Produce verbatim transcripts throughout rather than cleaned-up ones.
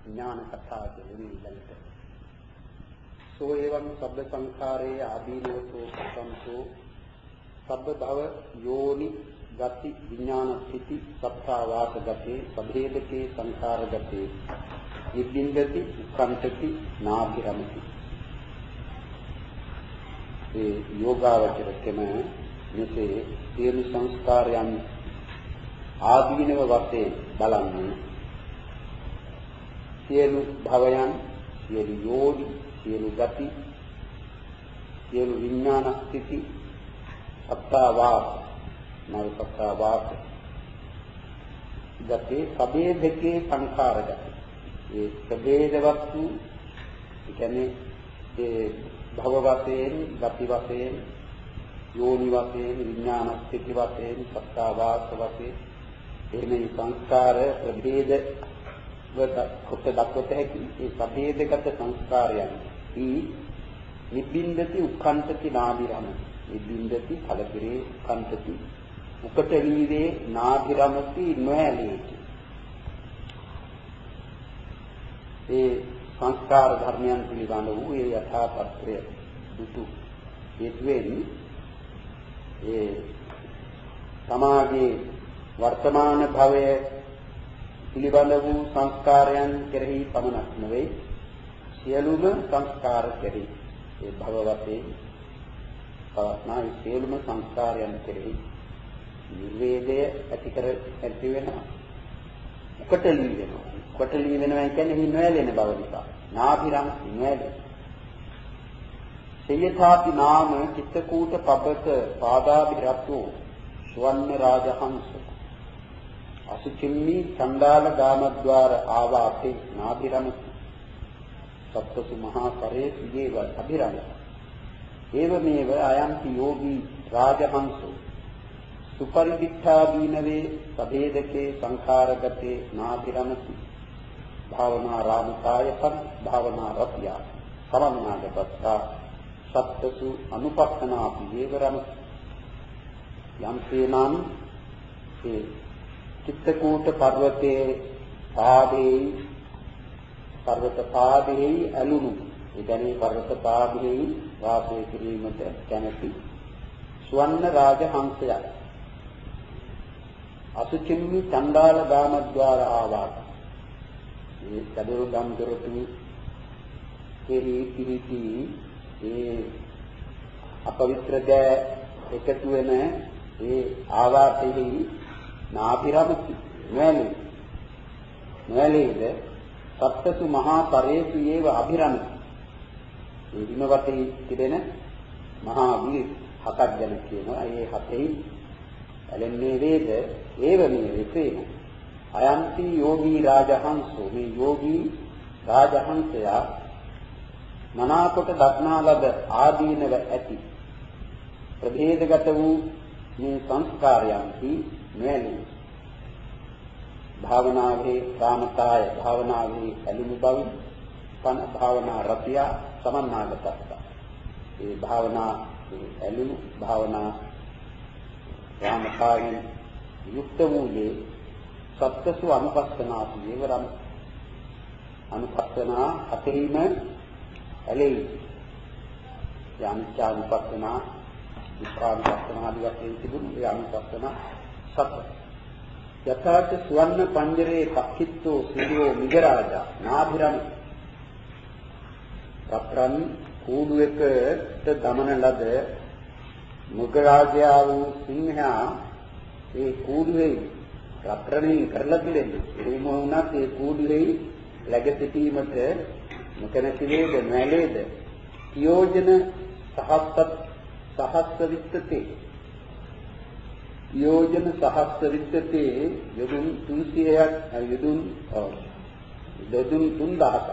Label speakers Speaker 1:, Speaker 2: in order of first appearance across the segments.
Speaker 1: ඥාන කතා දෙවිලන්ට සෝ එවං සබ්බ සංඛාරේ ආදීනෝසෝ සම්සෝ සබ්බ භව යෝනි ගති විඥාන ස්ථಿತಿ සත්තාවාස ගතේ සබ්බේදකේ සංඛාර ගතේ නිබ්බින්දති උක්ඛන්තති නාභිරමති. ඒ යෝගාවචරකම මෙසේ සියලු සංස්කාරයන් ආදීනව වශයෙන් බලන්නේ සියලු භවයන් සියලු යෝනි සියලු ගති සියලු විඥාන ස්ථಿತಿ සත්තාවාස නව සත්තාවාස ගතේ සබ්බේදකේ සංඛාර ගතේ ඒ සබේද වස්තු කියන්නේ ඒ භව වශයෙන්, ගති වශයෙන්, යෝනි වශයෙන්, විඥාන ස්ථಿತಿ වශයෙන්, සත්තාවාස වශයෙන් එමේ සංස්කාර ප්‍රභේද වට කොට දක්වත හැකි ඒ සබේදගත සංස්කාරයන් ඊ නිබ්බින්දති උක්ඛන්තති නාභිරම නිබ්බින්දති කලකිරේ උක්ඛන්තති උකටලීවේ නාභිරමති නොඇලීති. ඒ සංස්කාර ධර්මයන් පිළිබඳ වූ ඒ යථා තත්ත්වය දුටු හේතුවෙන් ඒ සමාජයේ වර්තමාන භවය පිළිබඳ වූ සංස්කාරයන් කෙරෙහි පමණක් නොවේ සියලුම සංස්කාර කෙරෙහි ඒ භව වශයෙන් පවත්නා සියලුම සංස්කාරයන් කෙරෙහි නිර්වේදය ඇති කර ඇති වෙනවා. උකටලී වෙනවා. කොටලී වෙනවා කියන්නේ හි නොයලෙන බව නිසා. නාභිරම් නොයලෙන. සේයථාපි නාම චිත්තකූට පබ්බත පාදාභිරත්තෝ සුවන්න රාජහංස අසුචිම්මි චණ්ඩාල ගාමද්්වාර ආවාතේ නාභිරම සප්තසු මහා කරේ සියේව අභිරම ඒවමේව අයන්ති යෝගී රාජහංසෝ සුපරිදිඨා දීනවේ සබේදකේ සංඛාරගතේ නාභිරමති භාවනා රාමකායපන් භාවනා රත්‍ය සමන්නාගතස්සා සත්සු අනුපස්සනාපි වේවරම යම්සේනම් ඒ චිත්තකූට පර්වතයේ පාදේ පර්වත පාදේ ඇලුණු ඒ කියන්නේ පර්වත පාදේ වාසය කිරීමට කැමැති සුවන්න රාජහංසය අසුචිම්මි චණ්ඩාල ගාමද්්වාර ආවාත ඒ කඩරු ගම් දොරටු කෙරි කිරිති ඒ අපවිත්‍ර ද එකතු වෙන ඒ ආවාතෙහි නාභිරමති නොයලේ නොයලේද සප්තසු මහා පරේසු ඒව අභිරමති ඒ හිමවතේ තිබෙන මහා වීර හතක් ගැන කියනවා. ඒ හතෙහි ඇලෙන්නේ වේද ඒව මේ විසේන අයන්ති යෝගී රාජහංසෝ මේ යෝගී රාජහංසයා මනාකොට දක්නා ලද ආදීනව ඇති ප්‍රභේදගත වූ මේ සංස්කාරයන්හි නොයලී භාවනාවේ සාමතාය භාවනාවේ ඇලුණු බව පන භාවනා රත්‍ය සමන්නාගතස්ස ඒ භාවනා ඇලුණු භාවනා සාමතායෙන් යුක්ත වූයේ සත්‍යසු අනුපස්සනාති වේවරම අනුපස්සනා අතරිම ඇලෙයි යම්චානුපස්සනා විපානුපස්සනා ආදී වශයෙන් තිබුණු ඒ අනුපස්සනා සත්‍ය යථාර්ථ සුවන්න පංජරේ පක්ඛිත්තෝ සිරියෝ මිගරාජා නාභිරම සතරන් කූඩුවකට දමන ලද මුගරාජයා වූ සිංහයා ඒ කූඩුවේ රත්රණින් කරලා තිබෙන්නේ ඒ මොහොනත් ඒ කූඩුවේ läග සිටීමට නොකැමැති වේද නොඇලේද යෝජන සහස්සත් සහස්ස විත්තේ යෝජන සහස්ස විත්තේ යදුන් තුන්සියයක් යදුන් යදුන් තුන් දහසක්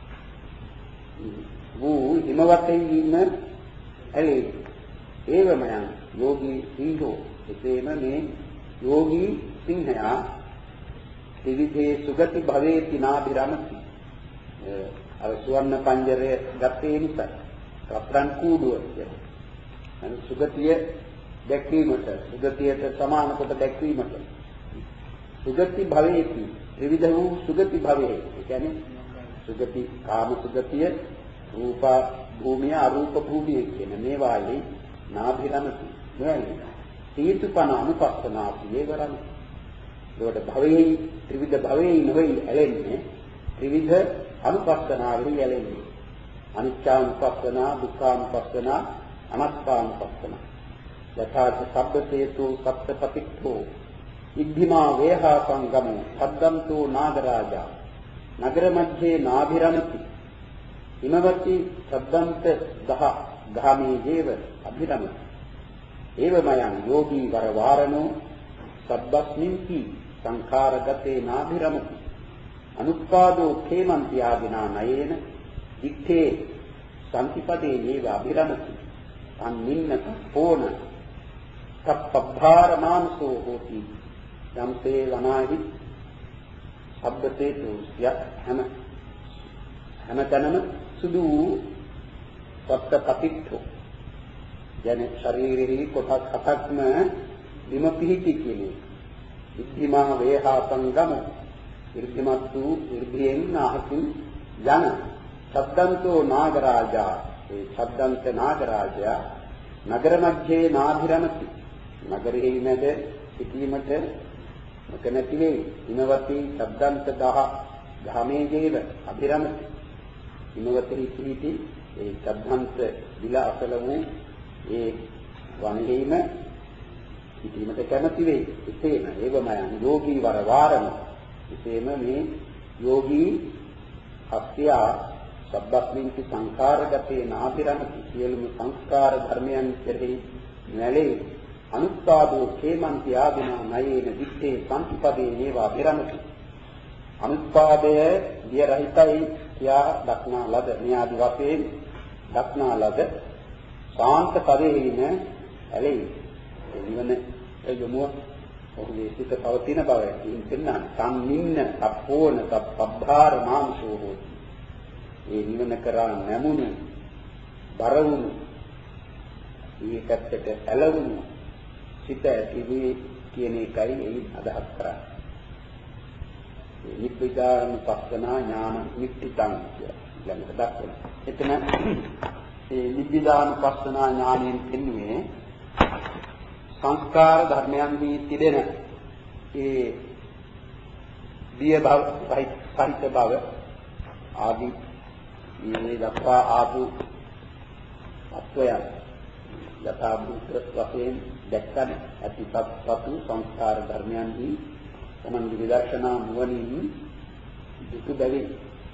Speaker 1: වූ හිමවතෙහි ඉන්න ඇලේ ඒවමයන් යෝගී සිංහෝ එසේම මේ යෝගී සිංහයා ත්‍රිවිධේ සුගති භවේති නාභිරමති අර සුවර්ණ පංජරය ගත්තේ නිසා රත්රන් කූඩුව කියන්නේ සුගතිය දැක්වීමට සුගතියට සමාන කොට දැක්වීමට සුගති භවේති ත්‍රිවිධ වූ සුගති භවයේ ඒ කියන්නේ සුගති කාම සුගතිය රූප භූමිය අරූප භූමිය කියන මේ වායේ නාභිරමති නෙවෙයි හේතුපන අනුපස්සනා පියවරම ඒකට භවයේ ත්‍රිවිධ භවයේ නෙවෙයි ඇලෙන්නේ ත්‍රිවිධ අනුපස්සනාවෙහි ඇලෙන්නේ අනිච්චානුපස්සනා දුක්ඛානුපස්සනා අනාත්මානුපස්සනා යථාච සබ්බතේතු සප්තපතික්ඛෝ ඉද්ධිමා වේහා සංගමෝ සද්දන්තෝ නාගරාජා නගර මැද්දේ නාභිරමති හිමවති සද්දන්ත දහ ගාමී ජීව අභිරමති ඒවමයන් යෝගී වරවාරණෝ සබ්බස්මින්ති සංඛාරගතේ නාභිරමති අනුත්පාදෝ khේමන්ති ආදිනා නයේන දිත්තේ සම්පිපදේ නේව අභිරමති අන්නින්න පෝන තප්පභාර මානසෝ හෝති යම්තේ වනාහි සබ්බතේතු ය හැම හැමතැනම සුදු සප්තපතික්ඛෝ යන්නේ ශරීරෙහි කොටස් හතක්ම විම පිහිටි කියන්නේ ඉද්ධිමා වේහා සංගම ඉර්ධිමත් වූ ඉර්ධියෙන් නාහකින් යන සද්දන්තෝ නාගරාජා ඒ සද්දන්ත නාගරාජයා නගර මැද්දේ නාභිරමති නගරෙහි මැද සිටීමට නොකැමැති වේ හිමවති සද්දන්ත දහ ගාමේ ජීව අභිරමති හිමවතෙහි සිටි ඒ සද්දන්ත විල අසල වූ ඒ වනයේම සිටීමට කැමැති වේ එසේම ඒවමයන් යෝගී වර වාරණ එසේම මේ යෝගී අත්‍යා සබ්බස්මින්ති සංඛාරගතේ නාභිරමති සියලුම සංස්කාර ධර්මයන් කෙරෙහි නැලේ අනුත්පාදෝ khේමන්ති ආදිනා නයේන දිත්තේ සම්පදේ නේවා විරමති අනුත්පාදය දිය රහිතයි කියා දක්නා ලද න්‍යාදි වශයෙන් දක්නා ලද ශාන්ත පදේන ඇලෙයි නිවන යොමුව ඔහුගේ සිත පවතින බව කියනවා සම්නින්න සප්පෝන සප්පබ්බාර මාංශෝ හෝති ඒ නිවන කරා නැමුණු බරවුණු ඊකටට ඇලවුණු සිත ඇතිවී කියන එකයි එයි අදහස් කරන්නේ. ඒ නිබ්බිදානුපස්සනා ඥාන නිට්ඨිතං කියලා ළඟට දක්වනවා. එතන ඒ නිබ්බිදානුපස්සනා ඥානයෙන් කියන්නේ සංස්කාර ධර්මයන්හි තිබෙන ඒ දිය භව සහිත භව ආදී මේ දක්වා ආපු අත්වයන් යථා භූත වශයෙන් දැක්කම ඇතිපත්තු සංස්කාර ධර්මයන්හි තමන්ගේ විදර්ශනා නුවණින් දුක බැවින්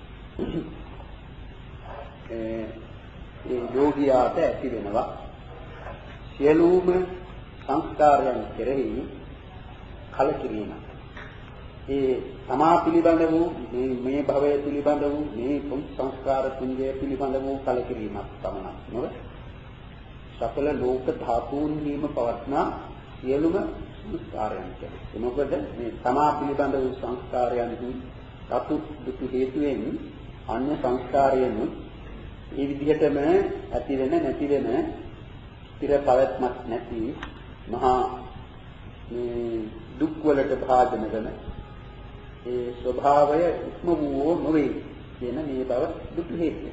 Speaker 1: ඒ යෝගියාට ඇති වෙනවා සියලුම සංස්කාරයන් කෙරෙහි කලකිරීම. ඒ තමා පිළිබඳ වූ මේ මේ භවය පිළිබඳ වූ මේ සංස්කාර පුඤ්ජය පිළිබඳ වූ කලකිරීමක් පමණක් නොවේ. සකල ලෝක ධාතුන්හිම පවත්නා සියලුම සංස්කාරයන් කෙරෙහි. මොකද මේ තමා පිළිබඳ වූ සංස්කාරයන්හි සතු දුක හේතුවෙන් අන්‍ය සංස්කාරයන් මේ විදිහටම ඇති වෙන නැති වෙන ස්ථිර පවත්මක් නැති මහා මේ දුක් වලට භාජන වෙන ඒ ස්වභාවය ඉක්ම වූ නොවේ කියන මේ බව දුක් හේතුය.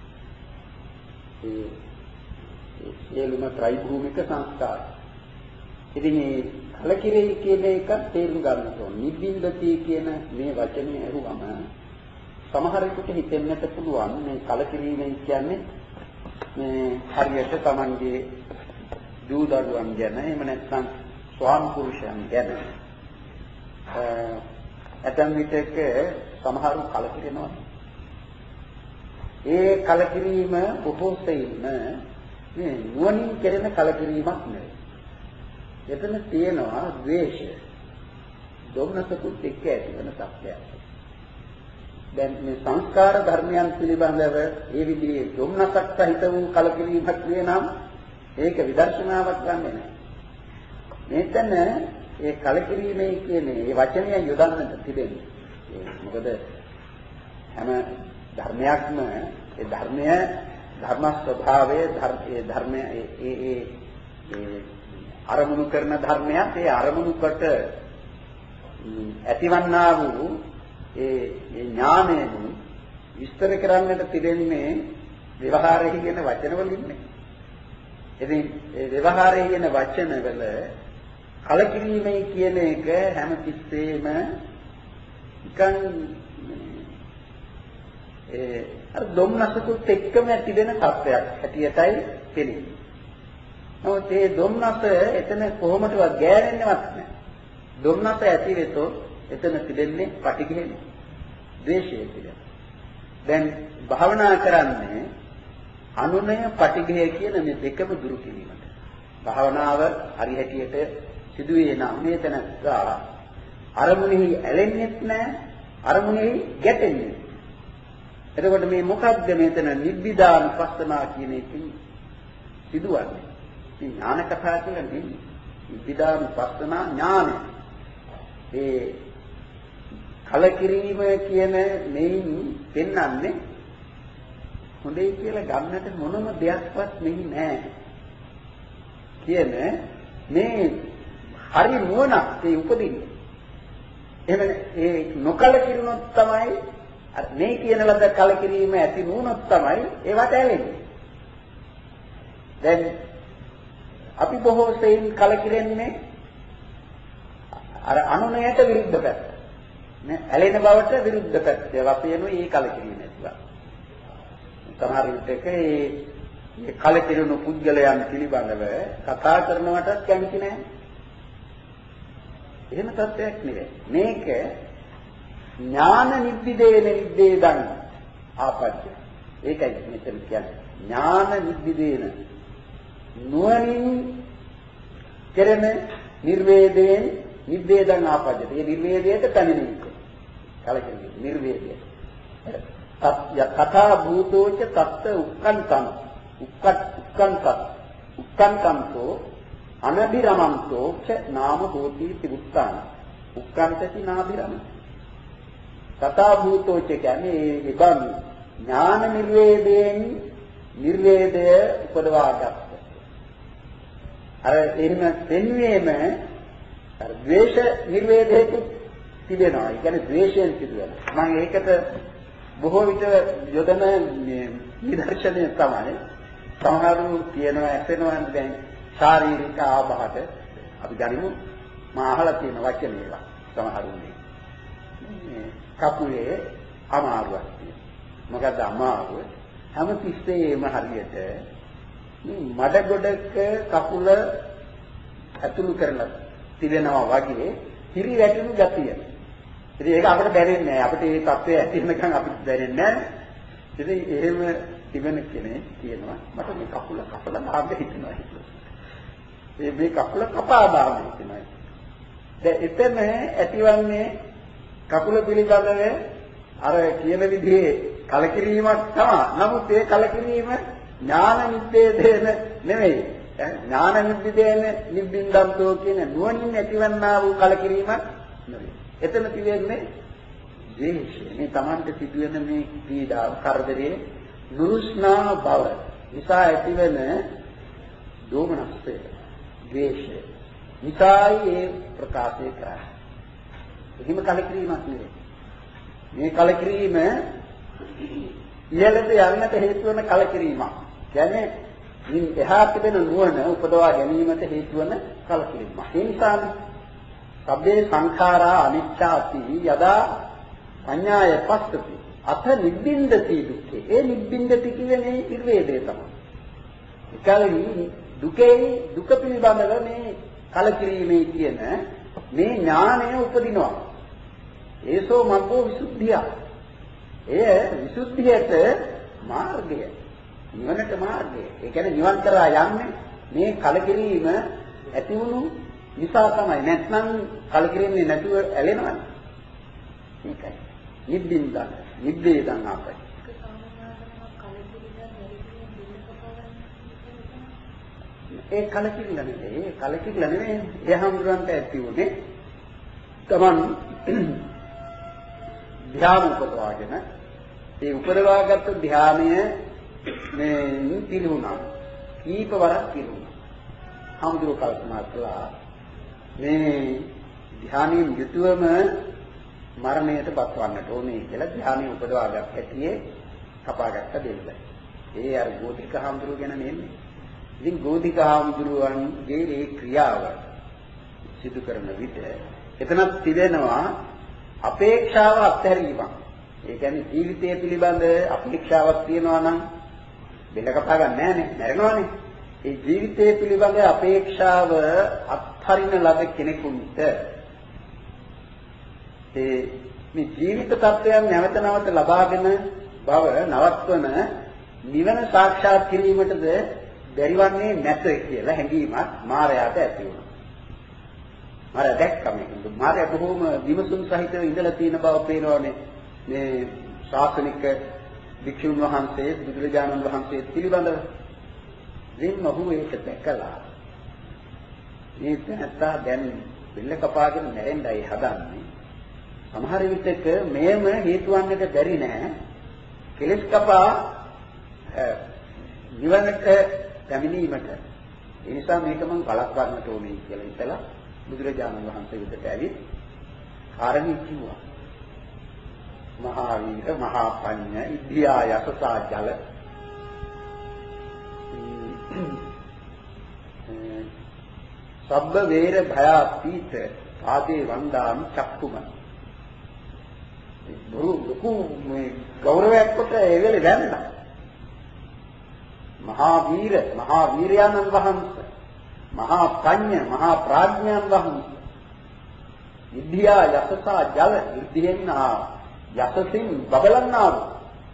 Speaker 1: ඒ සියලුම ත්‍රිභූමික සංස්කාර. ඉතින් මේ කලකිරෙයි කියන එක තේරුම් ගන්න ඕනේ. නිබ්බින්දති කියන මේ වචනේ අහුවම සමහරෙකුට හිතෙන්නට පුළුවන් මේ කලකිරීමෙන් කියන්නේ මේ හරියට Tamanගේ දූ දරුවන් ගැන එහෙම නැත්නම් ස්වාම පුරුෂයන් ගැන ඇතන් විටක සමහරු කලකිරෙනවා. ඒ කලකිරීම බොහෝ සෙයින්ම මේ නුවණින් කෙරෙන කලකිරීමක් නෙවෙයි. එතන තියෙනවා ද්වේෂය. දුක්නසකුත් එක්ක ඇති වෙන තත්ත්වයක්. දැන් මේ සංස්කාර ධර්මයන් පිළිබඳව ඒ විදිහේ දුක්නසක් සහිත වූ කලකිරීමක් වෙනනම් ඒක විදර්ශනාවක් ගන්නෙ නෑ. මෙතන ඒ කලකිරීමේ කියන්නේ මේ වචනය යොදන්නට තිබෙන්නේ. මොකද හැම ධර්මයක්ම ඒ ධර්මය ධර්ම ස්වභාවය ධර්මයේ ධර්මයේ ඒ ඒ ඒ අරමුණු කරන ධර්මයක් ඒ අරමුණු කොට ඇතිවන්නා වූ ඒ ඥානයෙන් විස්තර කරන්නට තිබෙන්නේ ව්‍යවහාරයේ කියන වචන වලින්නේ. ඉතින් ඒ ව්‍යවහාරයේ කියන වචන වල කලකිරීමයි කියන එක හැම තිස්සෙම නිකන් ඒ අර ධම්නසකුත් එක්කම ඇති වෙන තත්ත්වයක් හැටියටයි පෙනෙන්නේ. නමුත් මේ ධම්නස එතන කොහොමදවත් ගෑවෙන්නේවත් නැහැ. ධම්නස ඇති වෙතොත් එතන තිබෙන්නේ පටිඝෙනේ. ද්වේෂය කියලා. දැන් භාවනා කරන්නේ අනුනය පටිඝය කියන මේ දෙකම දුරු කිරීමට. භාවනාව හරි හැටියට සිදුවේ නම් මේ තැනස්සා අරමුණෙහි ඇලෙන්නේත් නැහැ, අරමුණෙහි ගැටෙන්නේ. එතකොට මේ මොකක්ද මෙතන නිබ්බිදානුපස්සනා කියන එකකින් සිදුවන්නේ? මේ ඥාන කතා කියලා නෙමෙයි. නිබ්බිදානුපස්සනා ඥානය. ඒ කලකිරීම කියන මේන් පෙන්වන්නේ හොඳයි කියලා ගන්නට මොනම දෙයක්වත් මෙහි නැහැ. කියන මේ හරි නුවණක් ඒ උපදින්නේ. එහෙම ඒ නොකලකිරුණොත් තමයි මේ කියන ලද කලකිරීම ඇති නුනොත් තමයි ඒවට ඇලෙන්නේ. දැන් අපි බොහෝ සෙයින් කලකිරෙන්නේ අර අනුනයට විරුද්ධ පැත්ත. නේ ඇලෙන බවට විරුද්ධ පැත්ත. වශයෙන් මේ කලකිරීම ඇතිවා. සමහර විටක මේ කලකිරුණු පුද්ගලයන් පිළිබඳව කතා කරනවටත් කැමති නැහැ. එහෙම තත්ත්වයක් නෙවෙයි. මේක ඥාන නිබ්බිදේන නිබ්බේදං ආපජ්ජ. ඒකයි මෙතන කියන්නේ. ඥාන නිබ්බිදේන නුවණින් කෙරෙන නිර්වේදයෙන් නිබ්බේදං ආපජ්ජ. මේ නිර්වේදයට පැමිණෙන්නේ. කලකිරීම නිර්වේදය. කතා භූතෝච තත්ත උක්කන්තං උක්කත් උක්කන්තත් උක්කන්තන්තෝ අනබිරමන්තෝ ච නාම හෝති තිබුත්තාන උක්කන්තති නාබිරම. කතා භූතෝච කියන්නේ ඉබන් ඥාන නිර්වේදයෙන් නිර්වේදය උපදවාගත්ත. අර එහෙම පෙන්වීම අර ද්වේෂ නිර්වේදයට තිබෙනවා. ඒ කියන්නේ ද්වේෂයෙන් සිදුවෙන. මම ඒකට බොහෝ විට යොදන නිදර්ශනය තමයි සමහරු කියනවා ඇසෙනවා දැන් ශාරීරික ආබාධ අපි ගනිමු මම අහලා තියෙන වචන ඒවා සමහරුන්නේ මේ කකුලේ අමාරුවක් තියෙනවා. මොකද අමාරුව හැම තිස්සෙම හරියට මේ මඩ ගොඩක කකුල ඇතුළු කරලා තිබෙනවා වගේ හිරි වැටුණු ගතිය. ඉතින් ඒක අපිට දැනෙන්නේ නැහැ. අපිට මේ තත්ත්වය ඇති වෙනකන් අපිට දැනෙන්නේ නැහැ. ඉතින් එහෙම තිබෙන කෙනෙක් කියනවා මට මේ කකුල කපලා දාන්න හිතෙනවා කියලා. ඒ මේ කකුල කපා දාන්න හිතෙනවා. දැන් එතන ඇතිවන්නේ කකුල පිළිබඳව අර කියන විදිහේ කලකිරීමක් තමයි. නමුත් ඒ කලකිරීම ඥාන නිබ්බේදේන නෙමෙයි. ඥාන නිබ්බේදේන නිබ්බින්දන්තෝ කියන නුවණින් ඇතිවන්නා වූ කලකිරීමක් නෙමෙයි. එතන තියෙන්නේ ද්වේෂය. මේ Tamante සිදුවෙන මේ පීඩාව, කරදරේ නුරුස්නා බව නිසා ඇතිවෙන දෝමනස්ය, ද්වේෂය. නිසායි ඒ ප්‍රකාශය කරන්නේ. එහෙම කලකිරීමක් නෙවෙයි. මේ කලකිරීම ඉහළට යන්නට හේතු වන කලකිරීමක්. කියන්නේ මින් එහා තිබෙන නුවණ උපදවා ගැනීමට හේතු වන කලකිරීමක්. ඒ නිසානේ සබ්බේ සංඛාරා අනිච්චාති යදා අඤ්ඤාය පස්සති අත නිබ්බින්දති දුක්ඛේ. ඒ නිබ්බින්දති කියන්නේ ඉර්වේදේ තමයි. ඒකයි දුකේ දුක පිළිබඳව මේ කලකිරීමේ කියන මේ ඥානය උපදිනවා. ඒසෝ මග්ගෝ විසුද්ධිය. එය විසුද්ධියට මාර්ගය. නිවනට මාර්ගය. ඒ කියන්නේ නිවන් කරා යන්නේ මේ කලකිරීම ඇති වුණු නිසා තමයි. නැත්නම් කලකිරෙන්නේ නැතුව ඇලෙනවනේ. ඒකයි. නිබ්බින්දං නිබ්බේදං ආපයි. ඒ කලකිරිල්ල නෙවෙයි. ඒ කලකිරිල්ල නෙවෙයි. ඒ හඳුරන්ට ඇති උනේ තමන් ධ්‍යාන උපදවාගෙන ඒ උපදවාගත් ධ්‍යානය මේ පිළිුණා. කීප වරක් පිළිුණා. හඳුර කල්පනා කළා මේ ධ්‍යානයෙන් යුතුවම මරණයට පත්වන්නට ඕනේ කියලා ධ්‍යානෙ උපදවාගත් හැටියේ කපාගත්ත දෙල්ල. ඒ අර ගෝධික හාමුදුරුව ගැන නෙන්නේ. ඉතින් ගෝධික හාමුදුරුවන්ගේ ඒ ක්‍රියාව සිදු කරන විට එතනක් තිබෙනවා අපේක්ෂාව අත්හැරීමක්. ඒ කියන්නේ ජීවිතය පිළිබඳ අපේක්ෂාවක් තියනවා නම් බෙල්ල කපා ගන්න නෑනේ, මැරෙනවානේ. ඒ ජීවිතය පිළිබඳ අපේක්ෂාව අත්හරින ලද කෙනෙකුට ඒ මේ ජීවිත තත්වයන් නැවත නැවත ලබාගෙන බව නවත්වන නිවන සාක්ෂාත් කිරීමටද බැරිවන්නේ නැත කියලා හැඟීමක් මාරයාට ඇති වුණා. මාරයා දැක්කම ඒක මාරයා බොහොම විමසුම් සහිතව ඉඳලා තියෙන බව පේනවනේ. මේ ශාසනික වික්ෂුන් වහන්සේ බුදුරජාණන් වහන්සේ පිළිබඳව දෙන්න ඔහු ඒක දැකලා මේ තැනත්තා දැන් බෙල්ල කපාගෙන මැරෙන්නයි හදන්නේ. සමහර විටක මේම හේතු වන්නට බැරි නෑ. කෙලස් කපා නිවනට පැමිණීමට. ඒ නිසා මේක මම බලක්වන්නට ඕනේ කියලා හිතලා බුදුරජාණන් වහන්සේ විදට ඇවිත් කාරණේ කිව්වා. මහා වීර මහා පඤ්ඤ ඉද්ධියා යසසා ජල සබ්බ වේර භයාපීත ආදී වන්දාම් චක්කුම. දුරු මේ ගෞරවයක් කොට ඒ වෙලේ දැන්නා. මහා වීර මහා වීරයන්න් වහන්සේ මහා පඤ්ඤ මහා ප්‍රඥාන් වහන්සේ ඉද්ධියා යසසා ජල ඉද්ධියෙන් ආ යසසින් බබලන්නා වූ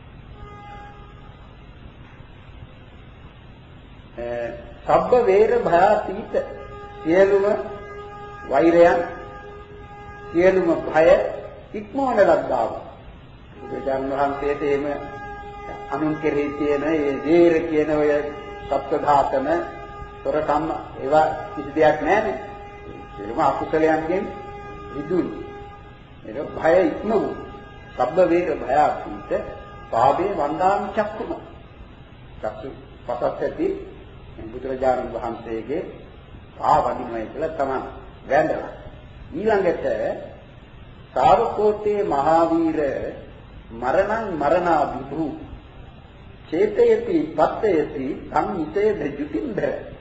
Speaker 1: සබ්බ වේර භයාපීත සියලුම වෛරයන් සියලුම භය ඉක්මවන ලද්දා වූ බුදුරජාණන් වහන්සේට එහෙම අනුන් කෙරෙහි තියෙන ඒ වේර කියන ඔය සත්‍ය ධාතන තොරකම් ඒවා කිසි දෙයක් නැහැනේ. සියලුම අකුසලයන්ගෙන් විදුලි. ඒක භය ඉක්ම වූ සබ්බ වේර භයාපීත පාදේ වන්දාම් චක්කුම. චක්කු පසත්ති බුදුරජාණන් වහන්සේගේ ආවදිනවයි කියලා තමයි වැඳලා. ඊළඟට සාවකෝතේ මහාවීර මරණං මරණා විභු චේතයති පත්තයති සංහිතේ දජුතින්දර.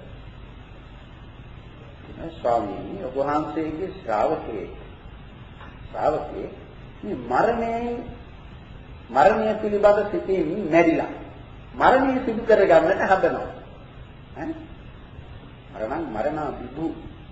Speaker 1: ස්වාමීනි ඔබ වහන්සේගේ ශ්‍රාවකේ ශ්‍රාවකේ මේ මරණය මරණය පිළිබඳ සිතින් මැරිලා මරණය සිදු කර ගන්නට හදනවා. ඈ මරණං මරණා විභු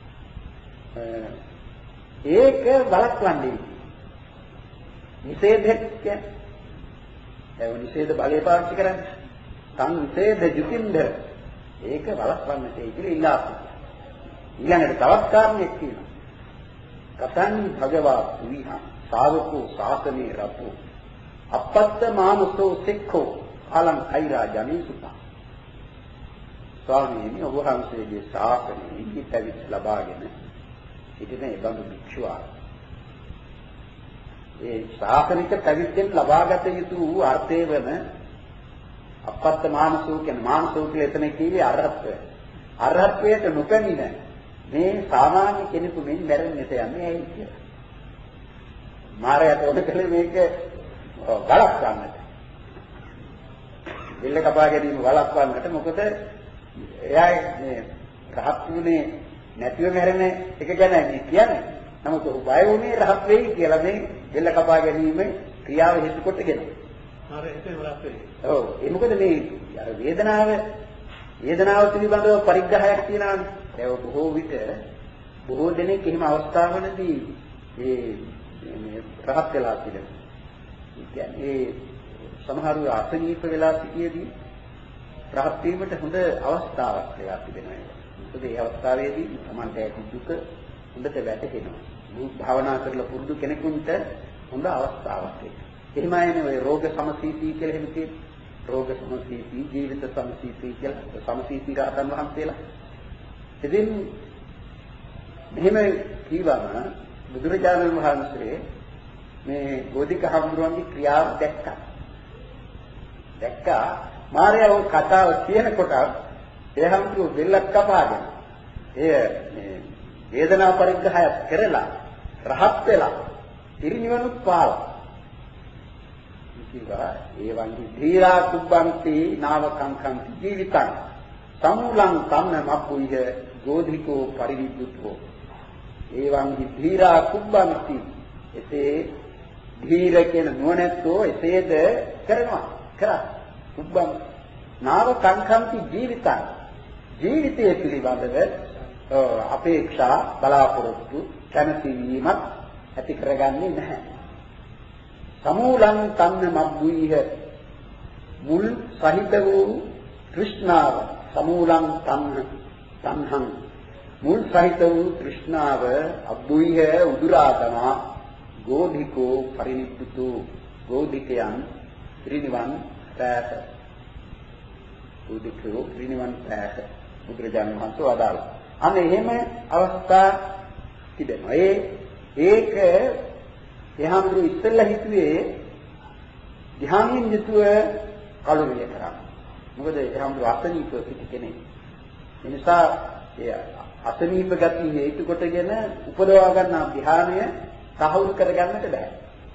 Speaker 1: ඒක වළක්වන්නේ නිෂේධයක් කියන්නේ ඒ නිෂේධ බලය පාවිච්චි කරන්නේ සංනිෂේධ ජුතින්දර ඒක වළක්වන්නට ඒ කියලා ඉල්ලා සිටිනවා. ඊළඟට තවත් කාරණයක් තියෙනවා. කතං භගවා සුවිහ ශාවකෝ ශාසනේ රතු අපත්ත මානසෝ සික්ඛෝ අලං කෛරා ජනීසුතා. ස්වාමීනි ඔබ වහන්සේගේ ශාසනයේ ඉතිවිත් ලබාගෙන ඉතින් ඒ බඳු භික්ෂුවා ඒ ශාසනික පැවිද්දෙන් ලබාගත යුතු වූ අර්ථය වන අපත්ත මානසෝ කියන මානසෝ කියලා එතන කියේ අරහත්ත්වය. අරහත්ත්වයට නොපැමිණ මේ සාමාන්‍ය කෙනෙකු මෙන් මැරෙන්නට යන්නේ ඇයි කියලා. මාරයට උඩකලේ මේක වළක්වන්නට. බෙල්ල කපා ගැනීම වළක්වන්නට මොකද එයා මේ රහත් වුණේ නැතිව මැරෙන එක ගැන කියන්නේ. නමුත් ඔහු බය වුණේ රහත් වෙයි කියලා මේ බෙල්ල කපා ගැනීම ක්‍රියාව හේතු කොටගෙන.
Speaker 2: හරි ඒක රහත් වෙයි. ඔව්
Speaker 1: ඒ මොකද මේ අර වේදනාව වේදනාව පිළිබඳව පරිග්‍රහයක් තියෙනවානේ. ඒක බොහෝ විට බොහෝ දෙනෙක් එහෙම අවස්ථාවලදී මේ මේ රහත් වෙලා තිබෙනවා. ඒ කියන්නේ සමහරව අසනීප වෙලා සිටියේදී රහත් වීමට හොඳ අවස්ථාවක් ලැබා තිබෙනවා. මොකද මේ අවස්ථාවේදී තමන්ට ඇති දුක හොඳට වැටහෙනවා. මේ භාවනා කරලා පුරුදු කෙනෙකුට හොඳ අවස්ථාවක් ඒක. එහෙම ආයනේ ඔය රෝග සමසීතී කියලා එහෙම තියෙන. රෝග සමසීතී, ජීවිත සමසීතී කියලා සමසීතී රහතන් වහන්සේලා. ඉතින් මෙහෙම කීවම බුදුරජාණන් වහන්සේ මේ ගෝධික හඳුරන්නේ ක්‍රියාව දැක්කා. දැක්කා මාර්යාව කතාව කියනකොට එහම්තු දෙල්ලක් කපාගෙන එය මේ වේදනා පරිග්‍රහය කරලා රහත් වෙලා පිරිනිවනුත් පාලා. ඉතිවා ඒවන් ධීරා කුබ්බන්ති නාවකංකන්ති ජීවිතං සමුලං කම්ම මප්පුයිහ ගෝධිකෝ පරිවිද්දුතෝ. ඒවන් ධීරා කුබ්බන්ති එසේ ධීර කියන නුවණැත්තෝ එසේද කරනවා කරා කුබ්බන් නාවකංකන්ති ජීවිතං ජීවිතය පිළිබඳව අපේක්ෂා බලාපොරොත්තු කැමැති වීමක් ඇති කරගන්නේ නැහැ. සමූලං තන්න මබ්බුයිහ මුල් සහිත වූ තෘෂ්ණාව සමූලං තන්න තන්හං මුල් සහිත වූ තෘෂ්ණාව අබ්බුයිහ උදුරාතනා ගෝධිකෝ පරිනිබ්බුතු ගෝධිකයන් ත්‍රිනිවන් පෑත ගෝධිකෝ ත්‍රිනිවන් පෑත බුදුරජාණන් වහන්සේ වදාළා. අන්න එහෙම අවස්ථා තිබෙනවා. ඒ ඒක එහාමුදුරු ඉස්සෙල්ලා හිතුවේ ධ්‍යානයෙන් යුතුව කලුරිය කරා. මොකද එහාමුදුරු අසනීප පිටි කෙනෙක්. ඒ නිසා ඒ අසනීප ගතිය හේතු කොටගෙන උපදවා ගන්නා ධ්‍යානය සාහවුරු කරගන්නට බෑ.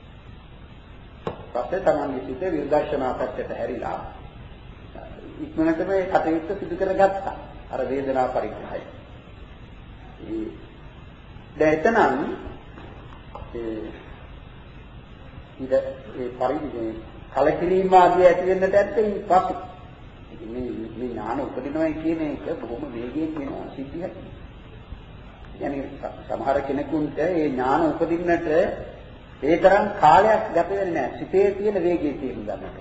Speaker 1: පස්සේ තමන්ගේ සිත විදර්ශනා පැත්තට හැරිලා ඉක්මනටම ඒ කටයුත්ත සිදු කරගත්තා. අර වේදනා පරිග්‍රහය. ඒ දැන් එතනන් ඒ ඉත ඒ පරිදි කලකිරීම ආදී ඇති වෙන්නට ඇත්තේ පසු. මේ මේ ඥාන උපදිනවා කියන එක බොහොම වේගයෙන් වෙනවා සිද්ධියක්. يعني සමහර කෙනෙකුට ඒ ඥාන උපදින්නට ඒ තරම් කාලයක් ගත වෙන්නේ නැහැ. සිතේ තියෙන වේගය තේරුම් ගන්නට.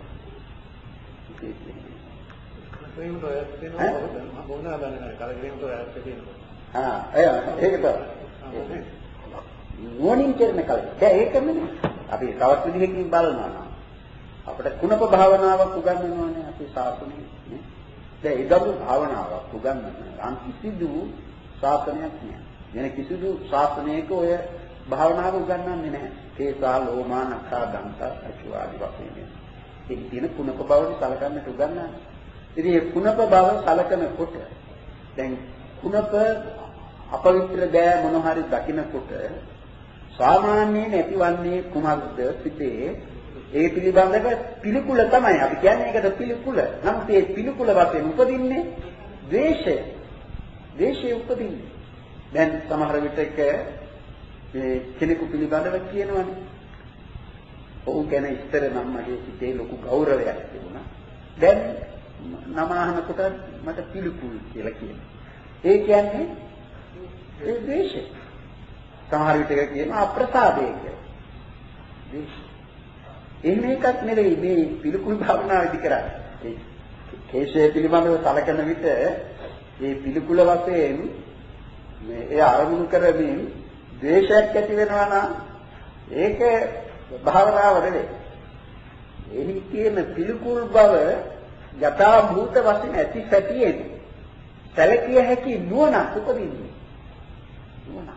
Speaker 2: කලකිරීමට ඔයත් වෙනවා මොනවා බලන්නේ කලකිරීමට ඔයත් තියෙනවා.
Speaker 1: ආ ඒක තමයි. නුවණින් කරන කල. දැන් ඒකමනේ. අපි තවත් විදිහකින් බලනවා නම් අපිට කුණප භාවනාවක් උගන්වනවානේ අපි සාසනෙ නේ. දැන් ඒදරු භාවනාවක් උගන්වන නම් කිසිදු ශාසනයක් නෑ. වෙන කිසිදු ශාසනයක ඔය භාවනාව උගන්වන්නේ නැහැ. කේසා ලෝමා නඛා දන්ත අචු ආදී වශයෙන්. ඒක තියෙන කුණප බවනේ සලකන්නට උගන්වන්නේ. ඉතින් මේ කුණප බව සලකනකොට දැන් කුණප අපවිත්‍ර දෑ මොන හරි දකින්නකොට සාමාන්‍යයෙන් ඇතිවන්නේ කුමක්ද සිටේ ඒ පිළිබඳව පිළිකුල තමයි අපි කියන්නේ ඒකට පිළිකුල. නමුත් මේ පිළිකුල වශයෙන් උපදින්නේ ද්වේෂය. ද්වේෂය උපදින්නේ. දැන් සමහර විටක මේ කෙනෙකු පිළිබඳව කියනවනේ. ඔහු ගැන ඉස්තර නම් මගේ සිතේ ලොකු ගෞරවයක් තිබුණා. දැන් නම අහනකොට මට පිළිකුල් කියලා කියනවා. ඒ කියන්නේ ඒ ද්වේෂය. සමහර විටක කියන අප්‍රසාදය කියලා. ද්වේෂය. එහෙම එකක් නෙවෙයි මේ පිළිකුල් භාවනාවේදී කරන්නේ. ඒ කේශය පිළිබඳව සලකන විට මේ පිළිකුල වශයෙන් මේ ඒ අරමුණු කරමින් ද්වේෂයක් ඇති වෙනවා නම් ඒක භාවනාව නෙවෙයි. එහි කියන පිළිකුල් බව යථා භූත වශයෙන් ඇති සැටියෙන් සැලකිය හැකි නුවණක් උපදින්නේ. නුවණ.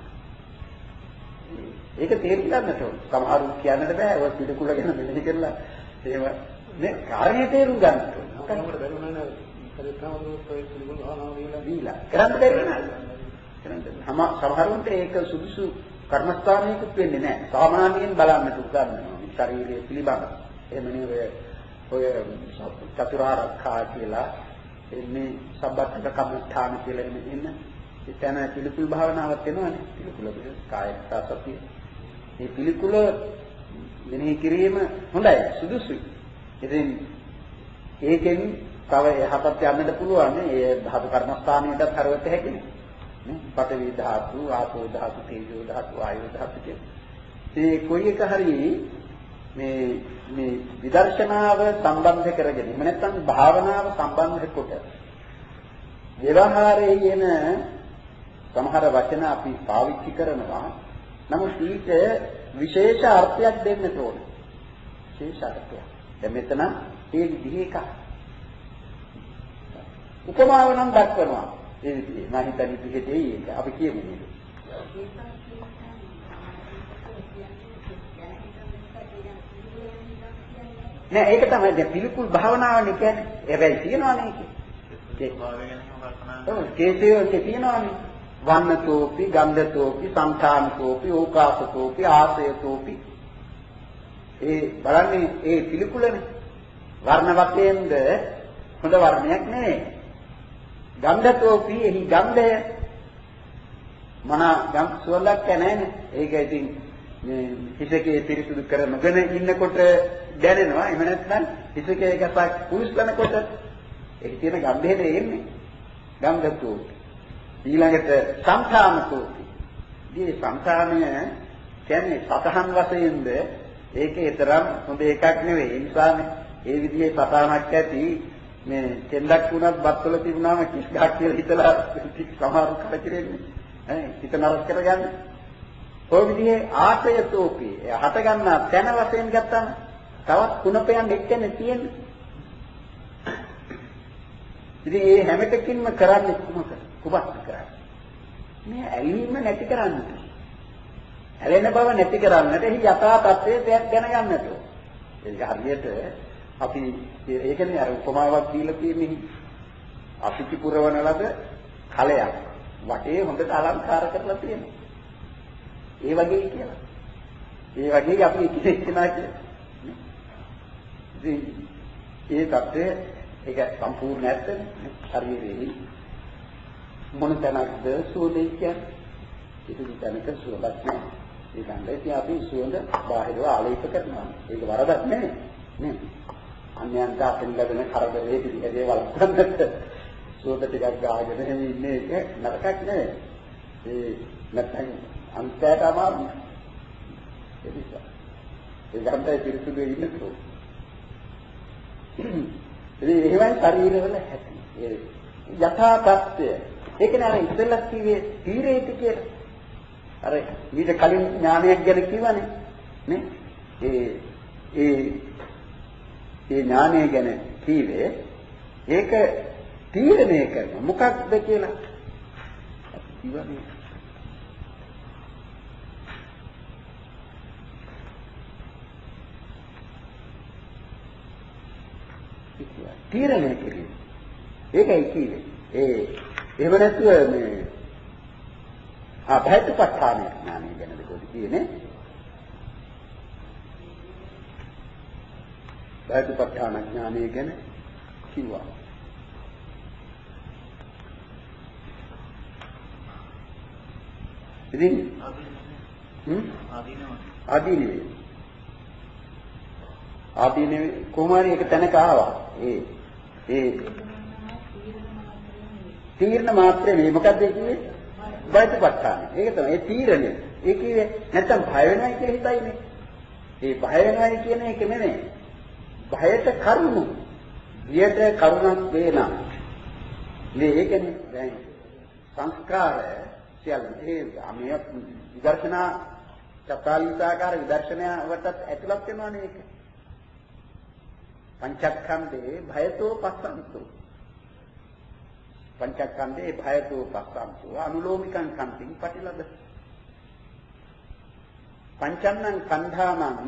Speaker 1: ඒක තේරුම් ගන්නට ඕන. සමහරු කියන්නට බෑ ඔය පිළිකුල ගැන මෙහෙ කරලා එහෙම මේ කාරණේ තේරුම් ගන්නට ඕන.
Speaker 2: මොකක්ද බැරුණා නේද? කලිකාමරුත් ඔය පිළිකුල ආනවා කියලා
Speaker 1: දීලා. කරන්න බැරි නේද? කරන්න. සමහරුන්ට ඒක සුදුසු කර්මස්ථානයකුත් වෙන්නේ නැහැ. සාමාන්‍යයෙන් බලන්නට උගන්වනවා. ශරීරයේ පිළිබඳ. එහෙම නෙවෙයි ඔය චතුරාර්යකා කියලා එන්නේ සබ්බත්තක කම්මඨාන කියලා එන්නේ ඉන්න. එතන පිළිකුල් භාවනාවක් වෙනවානේ. පිළිකුල කාය සතිය. මේ පිළිකුල මෙනෙහි කිරීම හොඳයි සුදුසුයි. ඉතින් ඒකෙන් තව එහාට යන්නට පුළුවන්. ඒ ධාතු කර්මස්ථානයටත් හරවත හැකිනේ. නේ? පඨවි ධාතු, ආපෝ ධාතු, තේජෝ ධාතු, වායෝ ධාතු කියන. මේ කොයි එක හරි මේ මේ විදර්ශනාව සම්බන්ධ කරගෙන එහෙම නැත්නම් භාවනාව සම්බන්ධ කොට ව්‍යවහාරයේ එන සමහර වචන අපි පාවිච්චි කරනවා. නමුත් ඊට විශේෂ අර්ථයක් දෙන්න ඕනේ. විශේෂ අර්ථයක්. දැන් මෙතන ඒ විදිහේ එකක්. උපමාව නම් දක්වනවා. ඒ විදිහේ මම හිතන්නේ පිටේ ඒක අපි කියමු නේද? නෑ ඒක තමයි දැන් පිළිකුල් භාවනාවනේ කියන්නේ. හැබැයි තියනවානේ ඒක. ඔව් කේසයෝකේ තියනවානේ. වන්නතෝපි, ගන්ධතෝපි, සංඛානතෝපි, ඕකාසතෝපි, ආසයතෝපි ඒ බලන්නේ ඒ පිළිකුලනේ. වර්ණ වශයෙන්ද හොඳ වර්ණයක් නෙවෙයි. ගන්ධතෝපි එහි ගන්ධය මන ගම් සුවඳක් නැහැනේ. ඒක ඉතින් මේ හිතේ පිරිසුදු කර නොගෙන ඉන්නකොට දැනෙනවා. එහෙම නැත්නම් හිතේ එකක් කුරුස්ලනකොට ඒක තියෙන ගන්ධයද එන්නේ. ගන්ධතෝපි. ඊළඟට සංඛාමතෝපි. මේ සංඛාමය කියන්නේ සතහන් වශයෙන්ද ඒකේ තරම් හොඳ එකක් නෙවෙයි. ඒ නිසානේ ඒ විදිහේ සතහනක් ඇති මේ දෙන්නක් වුණත් බත්වල තිබුණාම කිස් ගහක් කියලා හිතලා සමහරු කලකිරෙන්නේ. ඈ හිත නරක කරගන්න. ඔය විදිහේ ආශයතෝපි හට ගන්නා තැන වශයෙන් ගත්තාම තවත් කුණපයන් එක්කනේ තියෙන්නේ. ඉතින් මේ හැම එකකින්ම කරන්නේ කුමකද? කුමක්ද කරන්නේ? මේ ඇලීම නැති කරන්නට. ඇලෙන බව නැති කරන්නට එහි යථා තත්ත්වය දැනගන්නට. ඒක හරියට අපි ඒකනේ අර උපමාවක් දීලා තියෙන්නේ. අපිටි පුරවන ලද කලයක් වටේ හොඳට අලංකාර කරලා තියෙනවා. ඒ වගේ කියලා. ඒ වගේ අපි එකිනෙක කෙනා කියලා. ඉතින් ඒ தත්ත්වය ඒක සම්පූර්ණ නැත්නම් ශරීරෙහි මොන තැනක්ද සුවඳ කියන්නේ? කිසිදු තැනක සුවඳක් නැහැ. ඒ ගන්ධය අපි සුවඳ බාහිරව ආලේප කරනවා. ඒක වරදක් නෙමෙයි. නේ? අන්‍යයන්ට අපෙන් ලැබෙන කරදරේ පිළිදේ වළක්වන්නට සුවඳ ටිකක් ගාගෙන ඉන්නේ ඒක නරකක් නෙමෙයි. ඒ නැත්නම් අන්තයට අමාරුයි. ඒ නිසා ඒ ගන්ධය පිරිසුදු ඉන්නකෝ. ඉතින් එහෙමයි ශරීරවල ඇති. ඒ යථා තත්ත්වය. ඒක නේද ඉස්සෙල්ලා කිව්වේ තීරේති කියලා. අර ඊට කලින් ඥානයක් ගැන කිව්වනේ. නේ? ඒ ඒ ඒ ඥානය ගැන කිව්වේ ඒක තීරණය කරන මොකක්ද කියලා. කිව්වනේ. තීරණය කිරීම. ඒකයි කිව්වේ. ඒ එහෙම නැතුව මේ ආභයතුපත්ඨාන ඥානය ගැනද කොහොමද කියන්නේ? භයතුපත්ඨාන ඥානය ගැන කිව්වා. ඉතින් හ්ම් ආදීනේ ආදීනේ කොහොමද එක තැනක ආවා. ඒ ඒ තීරණ මාත්‍රේ මේ මොකද්ද කියන්නේ? බයතුපත්ඨාන. ඒක තමයි ඒ තීරණය. ඒ කියේ නැත්තම් බය වෙනවයි කියලා හිතයිනේ. ඒ බය වෙනවයි කියන එක නෙමෙයි. බයට කරුණු. ඊට කරුණක් වේනම්. මේ ඒකනේ දැන් සංස්කාරය කියන්නේ මේ විදර්ශනා චත්තාලීසාකාර විදර්ශනයටත් ඇතුළත් වෙනවනේ ඒක. පංචස්කන්ධේ භයතෝ පස්සන්තෝ පංචස්කන්ධේ භයතෝ පස්සන්තෝ අනුලෝමිකං කන්තිං පටිලද පංචන්නං කන්ධානං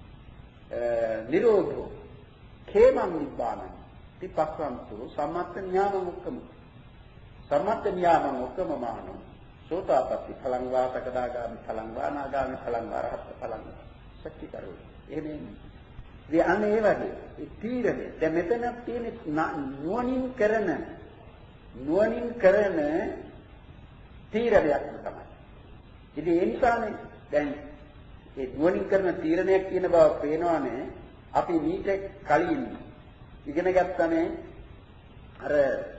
Speaker 1: නිරෝධෝ khemam nibbānං තිපස්සන්තෝ සම්මත්ත ඥාන මුක්කම සම්මත්ත ඥාන මුක්කමමානෝ සෝතාපට්ටි ඵලං වා සකදාගාමි ඵලං වා නාගාමි ඵලං වා රහත් ඵලං සච්චිකරෝ එහෙම ඒ අනේ ඒ වගේ ඒ තීරණය දැන් මෙතන තියෙන නුවණින් කරන නුවණින් කරන තීරණයක් තමයි. ඉතින් ඒ නිසානේ දැන් ඒ නුවණින් කරන තීරණයක් කියන බව පේනවානේ අපි මීට කලින් ඉගෙන ගත්තනේ අර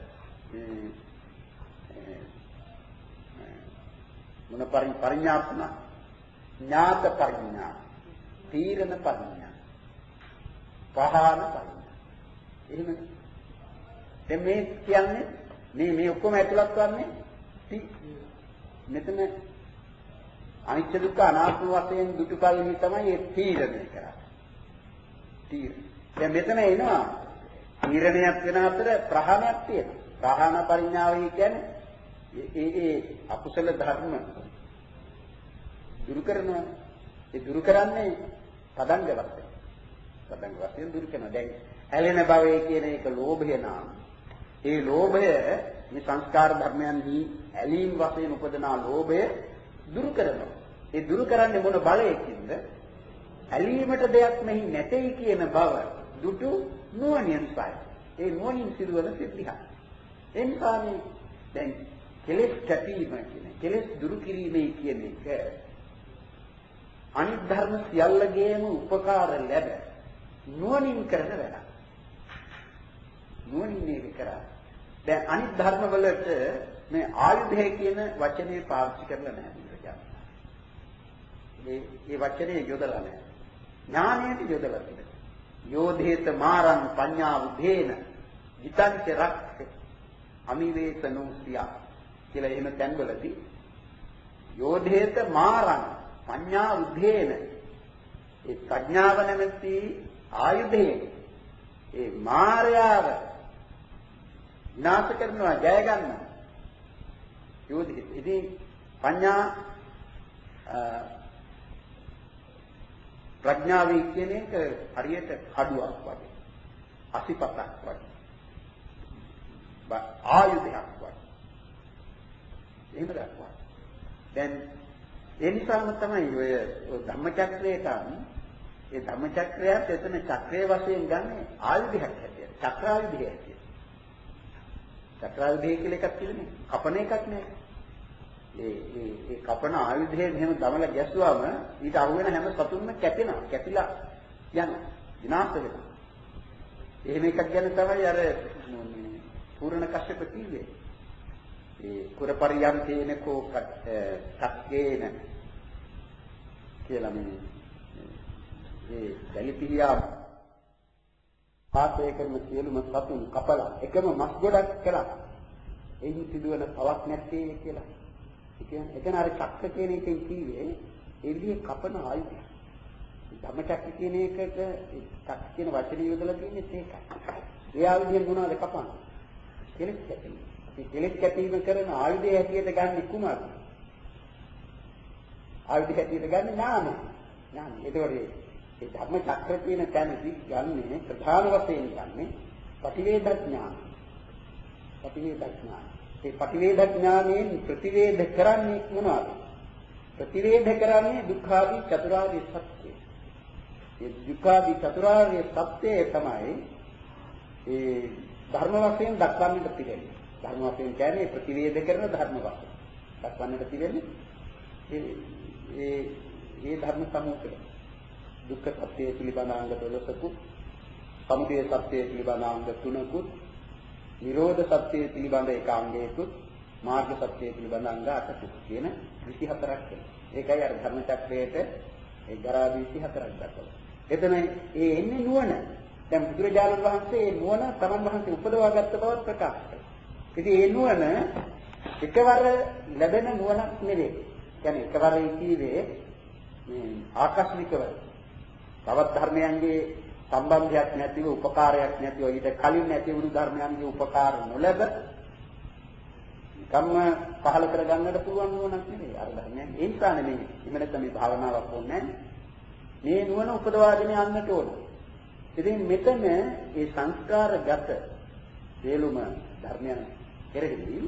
Speaker 1: මොන පරිඥාත්ම ඥාත පරිඥා තීරණ පරිඥා පහාන පරිඥා එහෙම දැන් මේ කියන්නේ මේ මේ ඔක්කොම ඇතුළත් වන්නේ මෙතන අනිත්‍ය දුක්ඛ අනාත්ම වශයෙන් දුටුකල්හි තමයි මේ තීරණය කරන්නේ තීරණ දැන් මෙතන එනවා තීරණයක් වෙන අතර ප්‍රහාණයක් තියෙනවා ප්‍රහාණ පරිඥාවයි කියන්නේ ඒ ඒ අකුසල ධර්ම දුරු කරනවා ඒ දුරු කරන්නේ පදංග වශයෙන් පදංග වශයෙන් දුරු කරනවා දැන් ඇලෙන භවයේ කියන එක ලෝභය නාම ඒ ලෝභය මේ සංස්කාර ධර්මයන්හි ඇලීම් වශයෙන් උපදනා ලෝභය දුරු කරනවා ඒ දුරු කරන්නේ මොන බලයකින්ද ඇලීමට දෙයක් මෙහි නැtei කියන බව දුටු නුවණින් සයි. ඒ නුවණින් සිදුවන සිද්ධියක්. එන්පානේ දැන් කෙලෙස් කැපීම කියන්නේ කෙලෙස් දුරු කිරීමයි කියන එක අනිත් ධර්ම සියල්ලගේම උපකාර ලැබ නුවණින් කරන වැඩක්. නුවණින් මේක කරා. දැන් අනිත් ධර්ම වලට මේ ආයුධය කියන වචනේ පාවිච්චි කරලා නැහැ බුදුරජාණන්. මේ මේ වචනේ යොදලා නැහැ. ඥානයට යොදලා තිබෙනවා. යෝධේත මාරං පඤ්ඤා උදේන හිතංච රක්ඛ අමිවේසනෝසියා කියලා එහෙම තැන්වලදී යෝධේත මාරං පඤ්ඤා උදේන ඒ ප්‍රඥාව නැමැති ආයුධයෙන් ඒ මායාව විනාශ කරනවා ජය ගන්නවා යෝධි. ඉතින් පඤ්ඤා ප්‍රඥාවයි කියන එක හරියට කඩුවක් වගේ අසිපතක් වගේ ආයුධයක් වගේ එහෙම දක්වනවා. දැන් ඒ නිසාම තමයි ඔය ධම්මචක්‍රයට ඒ ධම්මචක්‍රයත් එතන චක්‍රයේ වශයෙන් ගන්න ආයුධයක් හැටියට චක්‍රායුධය හැටියට. චක්‍රායුධය කියලා එකක් තියෙන්නේ කපන එකක් නෑ. ඒ ඒ ඒ කපන ආයුධයෙන් එහෙම දමලා ගැස්සුවාම ඊට අහු වෙන හැම සතුන්ම කැපෙනවා. කැපිලා යනවා. විනාශ වෙනවා. එහෙම එකක් ගැන තමයි අර පූර්ණ කශ්‍යප කිව්වේ. ඒ කුරපරියන්තේන කෝ කක්කේන කියලා මේ ඒ දැලිපියා පාතේ කරන සියලුම සතුන් කපලා එකම මස් ගොඩක් කළා. එයින් සිදුවන පවක් නැත්තේ කියලා. ඒ කියන්නේ එතන අර චක්ක කියන එකෙන් කිව්වේ ඒ විදිහේ කපන ආයුධය. ධම්මචක්ක කියන එකට චක්ක කියන වචනේ යොදලා තියෙන්නේ ඒකයි. ඒ ආයුධයෙන් මොනවද කපන්නේ? කෙලෙස් කැපීම. මේ කෙලෙස් කැපීම කරන ආයුධය හැටියට ගන්න කුමක්ද? ආයුධය හැටියට ගන්න ඥානය. ඥානය. ඒතකොට ඒ ධර්ම චක්‍ර කියන තැනදී ගන්නේ ප්‍රධාන වශයෙන් ගන්නේ පටිවේද ඥාන. පටිවේද ඥාන. ඒ පටිවේද ඥානයෙන් ප්‍රතිවේද කරන්නේ මොනවද? ප්‍රතිවේද කරන්නේ දුක්ඛාදී චතුරාර්ය සත්‍යය. ඒ දුක්ඛාදී චතුරාර්ය සත්‍යය තමයි ඒ ධර්ම වශයෙන් දක්වන්නට පිළිගන්නේ. ධර්ම වශයෙන් කියන්නේ ප්‍රතිවේද කරන ධර්ම වශයෙන් දක්වන්නට පිළිගන්නේ ඒ ඒ මේ ධර්ම සමූහය. දුක්ඛ සත්‍ය පිළිබඳ අංග දොළොසකුත්, සමුදය සත්‍ය පිළිබඳ අංග තුනකුත්, නිරෝධ සත්‍ය පිළිබඳ එක අංගයකුත්, මාර්ග සත්‍ය පිළිබඳ අංග අටකුත් කියන විසිහතරක් වෙනවා. ඒකයි අර ධර්ම චක්‍රයේට ඒ ගරාදී විසිහතරක් දක්වලා. එතන ඒ එන්නේ නුවණ. දැන් බුදුරජාණන් වහන්සේ මේ නුවණ තමන් වහන්සේ උපදවා ගත්ත බව ප්‍රකාශ කළා. ඉතින් මේ නුවණ එකවර ලැබෙන නුවණක් නෙවෙයි. කියන්නේ එකවර ඉතිවේ මේ ආකස්මිකව තවත් ධර්මයන්ගේ සම්බන්ධයක් නැතිව උපකාරයක් නැතිව ඊට කලින් නැති වුණු ධර්මයන්ගේ උපකාර නොලැබ කම්ම පහල කරගන්නට පුළුවන් නුවණක් නෙවෙයි අර ධර්මයන්. ඒ නිසා නෙමෙයි. එහෙම නැත්නම් මේ භාවනාවක් ඕනේ නැහැ. මේ නුවණ උපදවාගෙන යන්නට ඕන. ඉතින් මෙතන මේ සංස්කාරගත සියලුම ධර්මයන් කෙරෙහි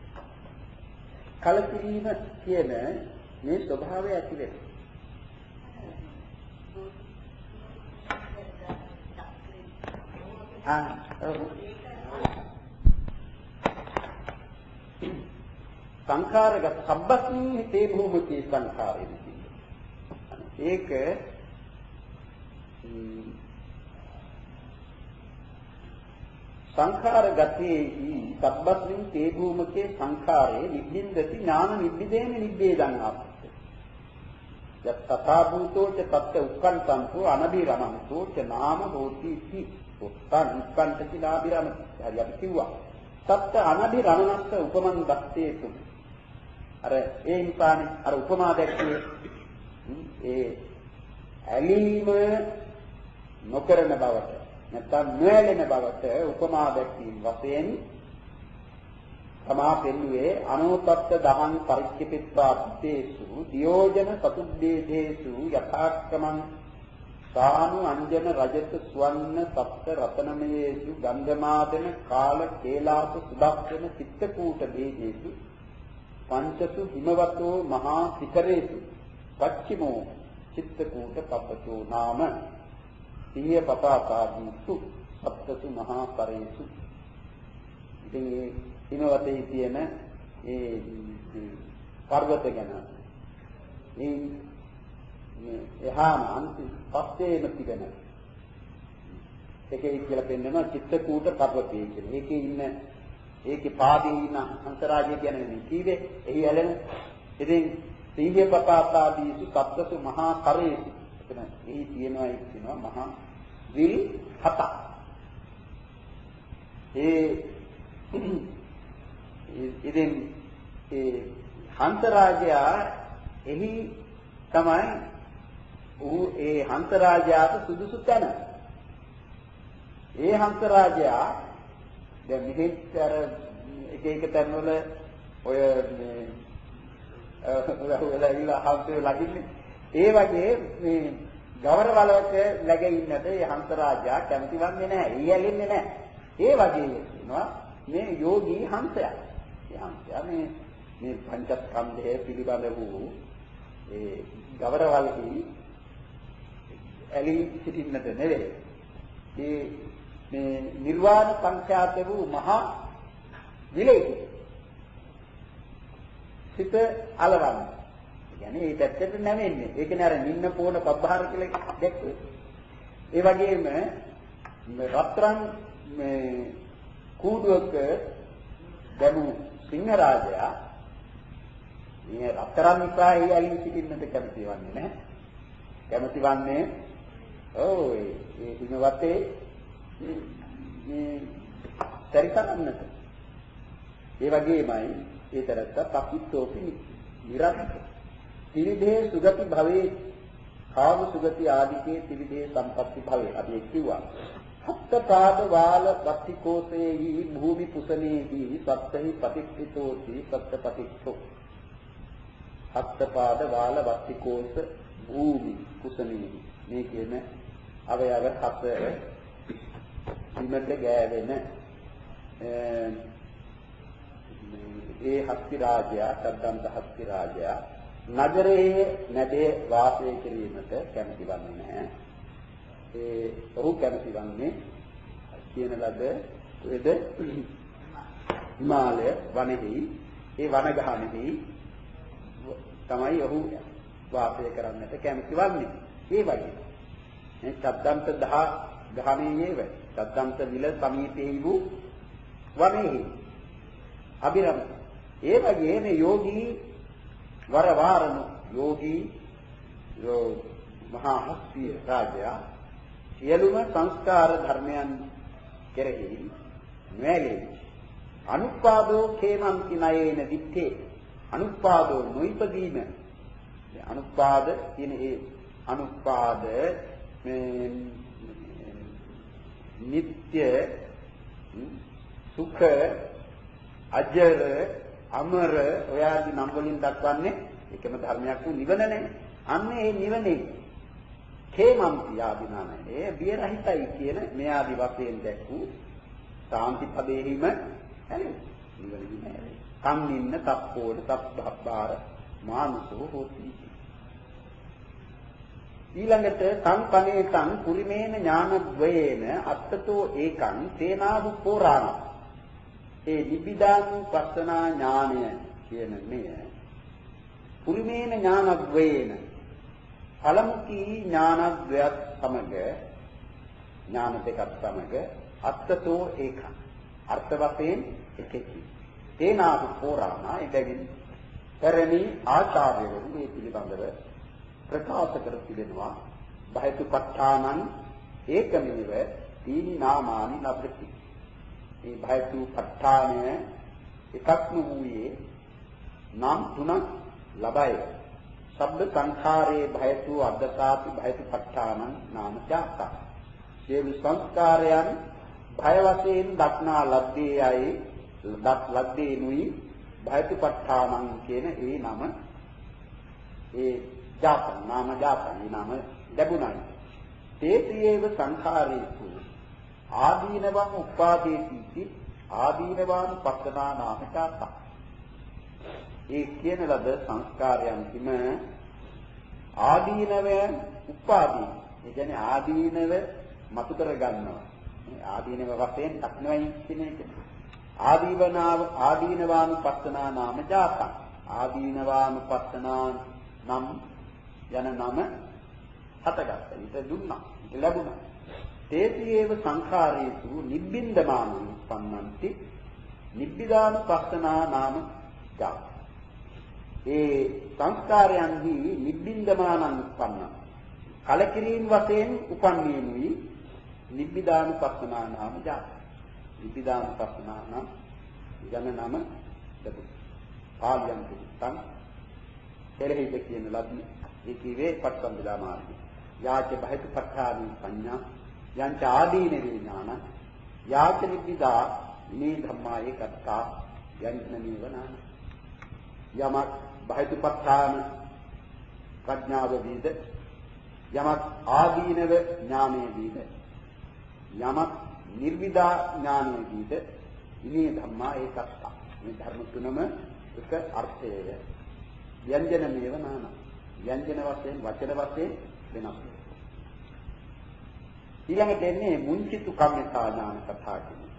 Speaker 1: කලකිරීම කියන මේ ස්වභාවය ඇති වෙනවා. ආ සංඛාරගත සබ්බස්මින් හිතේ භූමකේ සංඛාරෙයි. ඒක සංඛාරගතේහි සබ්බස්මින් තේ භූමකේ සංඛාරේ නිබ්බින්දති ඥාන නිබ්බිදේන නිබ්බේදං ආපස්ස. යත් තථා භූතෝ ච තත්ත උක්ඛන්තං අනබිරමන්තෝ ච නාම හෝති ති. උත්තං උක්ඛන්තති නාබිරමති. හරි අපි කිව්වා. තත්ත අනබිරමනස්ස උපමන් දත්තේතු. අර ඒ නිපානේ අර උපමා දැක්කේ ඒ ඇලීම නොකරන බවට නැත්නම් නොඇලෙන බවට උපමා දැක්වීම වශයෙන් තමා පෙන්වුවේ අනෝතත්ත දහං පරිච්ඡේපිත්වා පිතේසු දියෝජන සතුද්දේසු යථාක්‍රමං සානු අංජන රජත සුවන්න සප්ත රතනමයේසු ගන්ධමාදන කාල කේලාස සුදක්ෂණ චිත්තකූට වේදේසු පංචසු හිමවතෝ මහා සිකරේසු පච්චිමෝ චිත්ත කූට පබ්බතෝ නාම සිහිය පපාපාදීසු සප්තසු මහා කරේසු. ඉතින් මේ හිමවතේ තියෙන ඒ පර්වත ගැන මේ එහාම අන්ති පස්සේම තිබෙන එකේ කියලා පෙන්නනවා චිත්ත කූට පර්වතය කියලා. ඒකේ ඉන්න ඒකේ පාදේ ඉන්න අන්තරාජය කියන්නේ මේ කීවේ එහි ඇලෙන. ඉතින් සිහිය පපාපාදීසු සප්තසු මහා කරේසු. එතන එහි තියෙනවා ඒක කියනවා මහා විල් හතක්. ඒ ඉතින් ඒ හංස රාජයා එහි තමයි ඌ ඒ හංස රාජයාට සුදුසු තැන. ඒ හංස රාජයා දැන් මෙහෙත් අර එක එක තැන්වල ඔය මේ ඔයලා හංසය ලගින්නේ ඒ වගේ මේ ගවරවලක läග ඉන්නට ඒ හංස රාජයා කැමති වන්නේ නැහැ. ඊ ඇලෙන්නේ නැහැ. ඒ වගේ වෙනවා මේ යෝගී හංසයා. ඒ හංසයා මේ මේ පංචස්කන්ධය පිළිබඳ වූ ඒ ගවරවලෙහි ඇලී සිටින්නට නෙවෙයි. ඒ මේ නිර්වාණ සංඛ්‍යාත වූ මහා විලේහි සිත අලවන්න. කියන්නේ ඒ පැත්තට නැමෙන්නේ. ඒ කියන්නේ අර නින්න පොණ පබ්බහර කියලා දැක්කේ. ඒ වගේම රත්රන් මේ කූඩුවක දැමු සිංහරාජයා මේ රත්තරන් විපාහි ඇලී සිටින්නට කැමති වන්නේ නැහැ. කැමති වන්නේ ඔව් ඒ හිමවතේ මේ පරිසරන්නට. ඒ වගේමයි ඒ තරත්ත පක්විතෝපි නිරත් ත්‍රිවිධේ සුගති භවේ කාම සුගති ආදිකේ ත්‍රිවිධේ සම්පatti භවේ අපි කිව්වා. හත්පාද වාල වත්තිකෝසේහි භූමි පුසනේහි සත්තහි පටිච්චිතෝති සත්තපටිච්චෝ. හත්පාද වාල වත්තිකෝස භූමි කුසනේහි මේ කියන අවයව හත ඉමෙත ගෑවෙන ඒ හස්ති රාජයා සද්දන්ත හස්ති රාජයා නගරයේ නැදේ වාසය කිරීමට කැමති වන්නේ නැහැ. ඒ ඔහු කැමති වන්නේ කියන ලද වේද හිමාලය වනයේහි ඒ වනගහනෙහි තමයි ඔහු වාසය කරන්නට කැමති වන්නේ. ඒ වගේ මේ සද්දන්ත දහ ගහණයේ වේ සද්දන්ත විල සමීපෙහි වූ වනයේහි අබිරම ඒ වගේ මේ යෝගී වරවාරණ යෝගී යෝ මහා හස්ති රාජයා සියලුම සංස්කාර ධර්මයන් කෙරෙහි නොඇලී අනුපාදෝ කේමන්ති නයේන දිත්තේ අනුපාදෝ නොයිපදීම අනුපාද කියන ඒ අනුපාද මේ නිත්‍ය සුඛ අජර අමර ඔයාදී නම් වලින් දක්වන්නේ එකම ධර්මයක් වූ නිවනනේ. අන්න ඒ නිවනේ කේමන්ති ආදිනාමයේ බිය රහිතයි කියන මේ ආදි වශයෙන් දැක්වූ සාන්ති පදේහිම හැලෙන නිවනෙහි නැහැ. කම්මින්න තප්පෝඩ තප්බාර මානසෝ හෝති. ඊළඟට සංපනේ තං පුරිමේන ඥානද්වයේන අත්තතෝ ඒකං තේනාහු පෝරාණ. ඒ නිබ්බිදානුපස්සනා ඥානය කියන මෙය පුරිමේන ඥානද්වයේන පළමු කී ඥානද්වයත් සමග ඥාන දෙකත් සමග අත්තතෝ ඒකං අර්ථ වශයෙන් එකකි. තේනාහු පෝරාණ එබැවින් පෙරණි ආචාර්යවරු මේ පිළිබඳව ප්‍රකාශ කර තිබෙනවා. භයතුපත්ඨානං ඒකමිව තීනි නාමානි ලබ්ධති. මේ භයතුපත්ඨානය එකක්ම වූයේ නම් තුනක් ලබයි. සබ්බ සංඛාරේ භයතු අද්දසාපි භයතුපත්ඨානං නාම ත්‍යාගත. සියලු සංස්කාරයන් භය වශයෙන් දක්නා ලද්දේයයි දත් ලද්දේනුයි භයතුපත්ඨානං කියන ඒ නම ඒ ජාතන නාම ජාතන නාම ලැබුණයි. තේතියේව සංඛාරේසු ආදීනවං උපාදේති ආදීනවාන් පස්සනා නාම ජාතන. ඒ කියන ලද සංස්කාරයන් හිම ආදීනව උපාදී. ඒ කියන්නේ ආදීනව මතු කර ගන්නවා. ආදීනව වශයෙන් දක්නවයි කියන එක. ආදීවනාව ආදීනවානුපස්සනා නාම ජාතං. ආදීනවානුපස්සනා නම් යන නම හතගත්තා. ඊට දුන්නා. ඊට ලැබුණා. තේතියේව සංඛාරේසු නිබ්බින්දමානං උප්පන්නන්ති. නිබ්බිදානුපස්සනා නාම ජාතං. ඒ සංස්කාරයන්හි නිබ්බින්දමානං උප්පන්නං. කලකිරීම වශයෙන් උපන්නේනුයි නිබ්බිදානුපස්සනා නාම ජාතං. නිබ්බිදානුපස්සනා නම් යන නම ලැබුණා. පාලියම් පිටං පෙරහිද කියන ලබ්ධි ඒ කිවේ පට්ඨම්බිලා මාර්ගය. යාච බහිතපත්ඨානි පඤ්ඤා යංච ආදීන විඥාන යාච නිබ්බිදා මේ ධම්මා ඒකත්තා යන්තනීව නාම. යමක් බහිතපත්ඨාන ප්‍රඥාව වීද යමක් ආදීනව ඥානයේ වීද යමක් නිර්විදා ඥානයේ වීද ඉනේ ධම්මා ඒකත්තා. මේ ධර්ම තුනම එක අර්ථය ව්‍යංජන මේව නාන. ව්‍යංජන වශයෙන් වචන වශයෙන් වෙනස්. ඊළඟට එන්නේ මුංචිතු කම්මිතා ඥාන කතා කියන්නේ.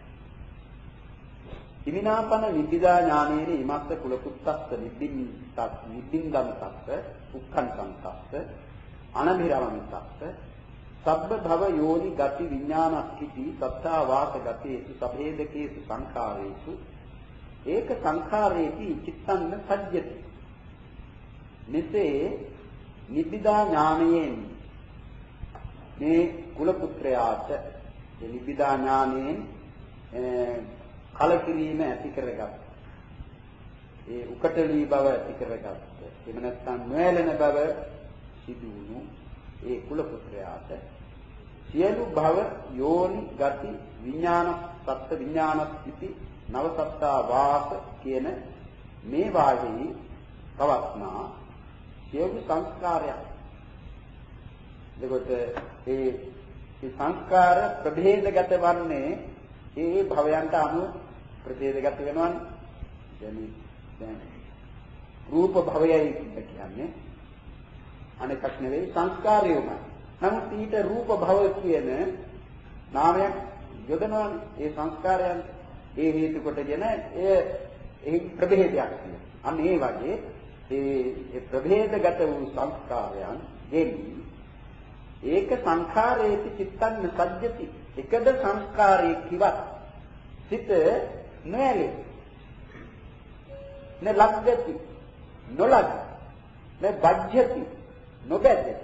Speaker 1: ඉමිනාපන නිබ්බිදා ඥානයේ ඉමත්ත කුලකුත්තස්ස නිබ්බින් තත් නිබ්බින්දම් තස්ස උක්ඛන්තං තස්ස අනභිරවන්තස්ස සබ්බ භව යෝනි ගති විඥානස්කිති සත්තා වාස ගතේසු සබේදකේසු සංඛාරේසු ඒක සංඛාරේති චිත්තං සජ්ජති. මෙසේ නිබ්බිදා ඥානයෙන් මේ කුල පුත්‍රයාට මේ නිබ්බිදා ඥානයෙන් කලකිරීම ඇති කරගත් ඒ උකටලී බව ඇති කරගත් එහෙම නැත්නම් නොයැලෙන බව සිදු වුණු ඒ කුල පුත්‍රයාට සියලු භව යෝනි ගති විඥාන සත්ත්ව විඥානස්ති නවසත්තා වාස කියන මේ වාගෙහි පවත්නා සියලු සංස්කාරයන්. එතකොට ඒ සංස්කාර ප්‍රභේදගත වන්නේ ඒ භවයන්ට අනුව ප්‍රභේදගත වෙනවනේ. يعني දැන් රූප භවයයි කියන්නේ අනෙකක් නෙවෙයි සංස්කාරයමයි. නමුත් ඊට රූප භව කියන නාමයක් යොදනවානේ ඒ සංස්කාරයන්. ඒ හේතු කොටගෙන එය එහි ප්‍රභේදයක් තියෙනවා. අන්න ඒ වගේ ඒ ප්‍රභේදගත වූ සංස්කාරයන් ගෙවි ඒක සංඛාරේති චිත්තං සජ්ජති. එකද සංස්කාරයේ කිවත් සිත නොයලේ නලග්ගති නොලග් නබජ්ජති නොබැදේ.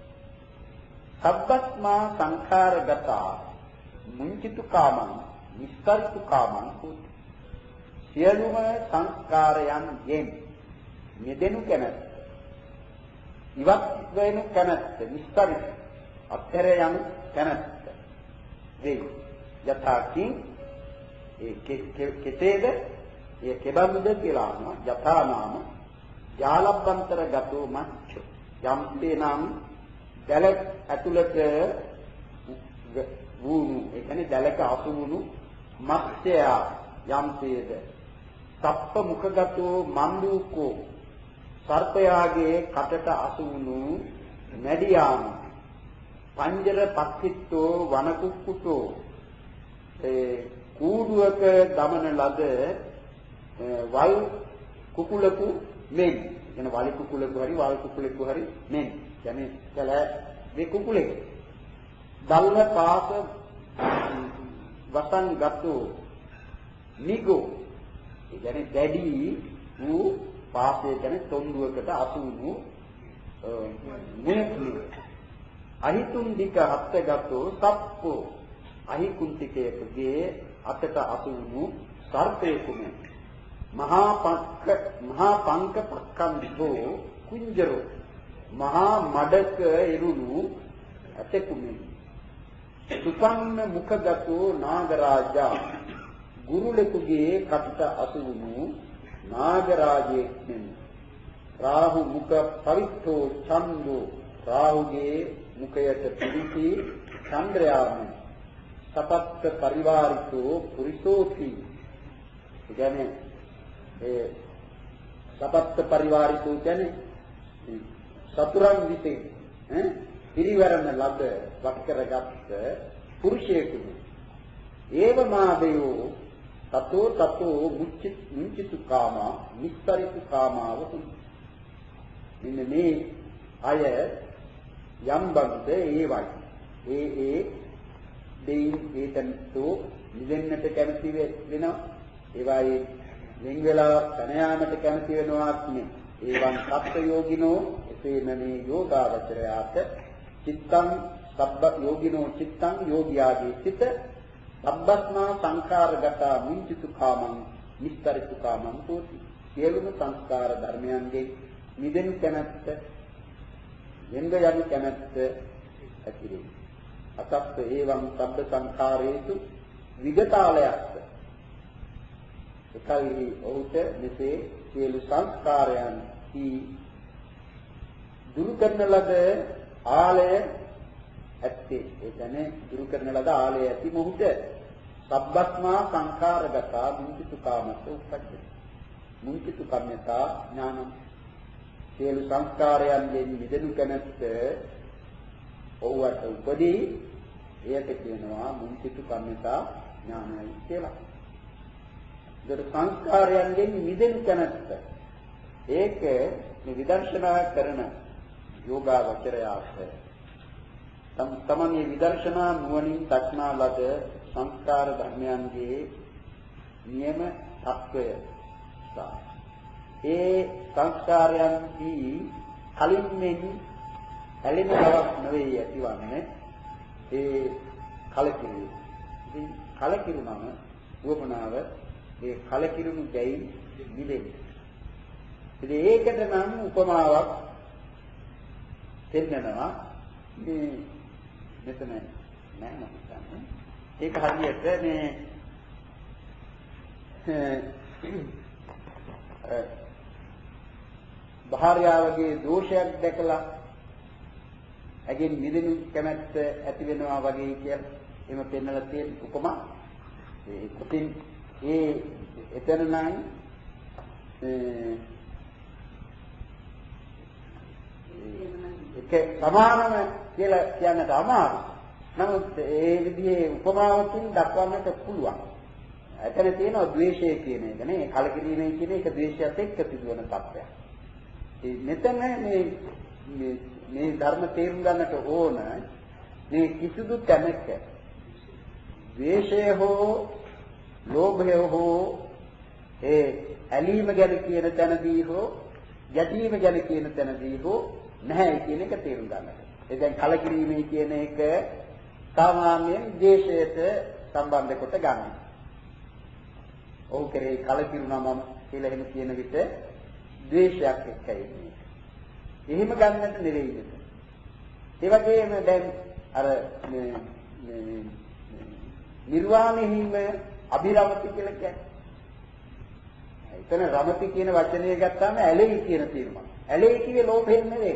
Speaker 1: සබ්බස්මා සංඛාරගතා මුංචිතු කාමං විස්තරිත කාමං හොති. සියලුම සංස්කාරයන් යෙන් මෙදෙනු කැමැත්ත ඉවත් වෙනු කැමැත්ත විස්තරිත අත්තර යන කැමැත්ත වේ. යථාකින් ඒ කෙතේද ඒ කෙබඳුද කියලා අහනවා. යථා නාම ජාලබ්බන්තර ගතෝ මච්ච යම්පේ නම් දැල ඇතුළත වූණු ඒ කියන්නේ දැලක අසු වුණු මත්ස්‍යය යම්පේද සප්ප මුඛගතෝ මන්දුකෝ සර්පයාගේ කටට අසු වුණු මැඩියාම පංජර පක්ඛිට්ඨෝ වනකුක්කුටෝ ඒ කූඩුවක දමන ලද වල් කුකුලකු මෙන් එන වල් කුකුලකු හරි වල් කුකුලකු හරි මෙන් කියන්නේ කල මේ කුකුලෙක් දල්ව පාස වසන් ගතෝ නිගෝ ඒ කියන්නේ දැඩි වූ පාසය කියන්නේ තොණ්ඩුවකට අසු වූ මුණුතුණු අහිතුන් දික හත්ගතෝ සප්පෝ අහිකුන්තිකයේ අතට අසු වූ සර්පයෙකුම මහා පංක මහා පංක පක්ඛන්ධෝ කුංජරෝ මහා මඩක එරුණු ඇතෙකුමි සුපන්න මුඛගතෝ නාගරාජා ගුරුලෙකුගේ කටට අසු වූ නාගරාජයෙක් මෙන් රාහු මුඛ පවිත්තෝ චන්දෝ රාහුගේ මුඛයට පිරිසි චන්ද්‍රයාම සපත්ත පරිවාරිතෝ පුරිසෝති. ඒ කියන්නේ ඒ සපත්ත පරිවාරිතෝ කියන්නේ සතුරන් විසින් ඈ පිරිවරණ ලද වත් කරගත් පුරුෂයෙකුනි. ඒවමාදයෝ තතෝ තතෝ මුච්චිත මුංචිතු කාමා නිස්සරිතු කාමාව මෙන්න මේ අය යම් බන්ද ඒවයි. ඒ ඒ දෙයින් ඒතන්තෝ නිදෙන්නට කැමති වෙනවා. ඒවායේ වෙන් වෙලා තන යාමට කැමති වෙනවාත් නේ. ඒවන් සත්ත්ව යෝගිනෝ එසේම මේ යෝගාවචරයාට චිත්තං සබ්බ යෝගිනෝ චිත්තං යෝගියාගේ සිත සබ්බස්මා සංඛාරගතා මුංචිතු කාමං නිස්තරිතු කාමං තෝති. සියලුම සංස්කාර ධර්මයන්ගේ නිදෙන කැමැත්ත වෙන්ද යන කැමැත්ත ඇතිවේ. අතත් ඒවං සබ්බ සංඛාරේසු විගතාලයක්ද. එකල්හි ඔහුට මෙසේ සියලු සංස්කාරයන් හි දුරු කරන ලද ආලය ඇත්තේ. ඒ කියන්නේ දුරු කරන ලද ආලය ඇති මොහුට සබ්බස්මා සංඛාරගතා මුංචිතු කාමස්ස උප්පජ්ජති. මුංචිතු කම්මතා ඥානං. සියලු සංස්කාරයන්ගෙන් මිදෙනු කැමැත්ත ඔව්වට උපදී. එයට කියනවා මුංචිතු කම්මතා ඥානයි කියලා. ඒතර සංස්කාරයන්ගෙන් මිදෙනු කැමැත්ත. ඒක මේ විදර්ශනා කරන යෝගාවචරයාට තම තමන්ගේ විදර්ශනා නුවණින් දක්නා ලද සංස්කාර ධර්මයන්ගේ නියම තත්වය නිසා ඒ සංස්කාරයන්හි කලින් මෙන් ඇලෙන බවක් නෙවෙයි ඇතිවන්නේ ඒ කලකිරීම. ඉතින් කලකිරුණම වුවමනාව ඒ කලකිරුණු දෙයින් මිදෙන්නේ. ඉතින් ඒකට නම් උපමාවක් දෙන්නවා. මේ මෙතන නෑ මම ඒක හරියට මේ භාර්යාවගේ දෝෂයක් දැකලා ඇගෙන් මිදෙනු කැමැත්ත ඇති වෙනවා වගේ කියලා එහෙම පෙන්වලා තියෙන උපමා. ඒ කොටින් ඒ එතන නම් ඒක සමානම කියලා කියන්නට අමාරුයි. නමුත් ඒ විදිහේ උපමාවකින් දක්වන්නට පුළුවන්. එතන තියෙනවා ද්වේෂය කියන එක නේ. කලකිරීමේ කියන එක ද්වේෂයත් එක්ක සිදුවන තත්ත්වයක්. ඒ මෙතන මේ මේ මේ ධර්ම තේරුම් ගන්නට ඕන මේ කිසිදු තැනක ද්වේෂය හෝ ලෝභය හෝ ඒ ඇලීම ගැන කියන තැනදී හෝ යැදීම ගැන කියන තැනදී හෝ නැහැ කියන එක තේරුම් ගන්නට. ඒ දැන් කලකිරීමේ කියන එක සාමාන්‍යයෙන් ද්වේෂයට සම්බන්ධ කොට ගන්නවා. ඔහු කෙරේ කලකිරුණා මම කියලා එහෙම කියන විට ද්වේෂයක් එක්කයි මේක. එහෙම ගන්නට නෙවෙයි මේක. ඒ වගේම දැන් අර මේ මේ නිර්වාණෙහිම අභිරමති කියලා කියන්නේ. එතන රමති කියන වචනය ගත්තාම ඇලෙයි කියන තේරුම. ඇලෙයි කියේ ලෝභයෙන් නෙවෙයි.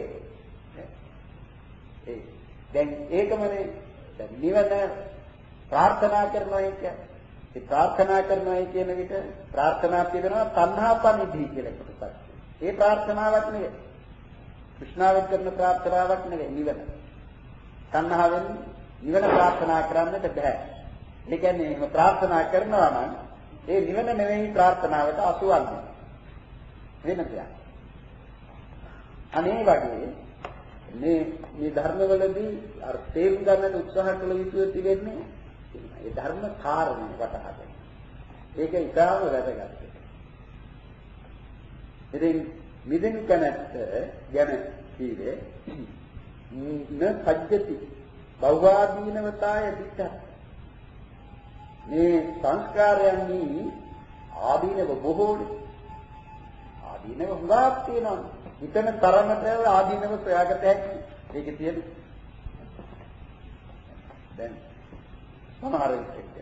Speaker 1: ඒ දැන් ඒකමනේ දැන් නිවන ප්‍රාර්ථනා කරනවා කියන්නේ. ඒ ප්‍රාර්ථනා කරනවා කියන විට ප්‍රාර්ථනා කියනවා තණ්හාපනිධි කියලා කොටසක්. ඒ ප්‍රාර්ථනාවක් නෙවෙයි. කෘෂ්ණාවෙන් කරන ප්‍රාර්ථනාවක් නෙවෙයි නිවන. තණ්හාවෙන් නිවන ප්‍රාර්ථනා කරන්නට බෑ. ඒ කියන්නේ එහෙම ප්‍රාර්ථනා කරනවා නම් ඒ නිවන නෙවෙයි ප්‍රාර්ථනාවට අසුවන්නේ. වෙන දෙයක්. අනේ වගේ මේ මේ ධර්මවලදී අර තේරුම් ගන්නට උත්සාහ කළ යුතු තිබෙන්නේ ඒ ධර්ම කාරණේ වටහා ගන්න. ඒක ඉතාම වැදගත්. ඉතින් මිදෙන කැමැත්ත ගැන කීවේ න සජ්ජති බෞවාදීනවතාය පිටත්. මේ සංස්කාරයන්හි ආදීනව බොහෝනේ. ආදීනව හුඟක් තියෙනවා. හිතන තරමට ආදීනව ප්‍රයාගත හැකි. ඒක තියෙන. දැන් සමහර විට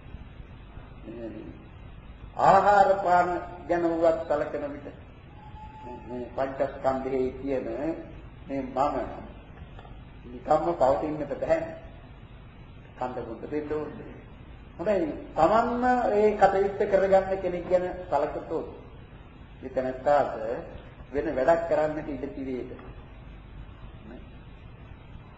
Speaker 1: ආහාර පාන ගැන උවත් සැලකෙන විට මේ පංචස්කන්ධයේ තියෙන මේ මම නිකම්ම පවතින්නට බෑ. කන්ද කොට දෙන්න ඕනේ. හොඳයි. තමන්ම ඒ කටයුත්ත කරගන්න කෙනෙක් ගැන සැලකතොත් මෙතනට වෙන වැඩක් කරන්නට ඉඩ තිබේද?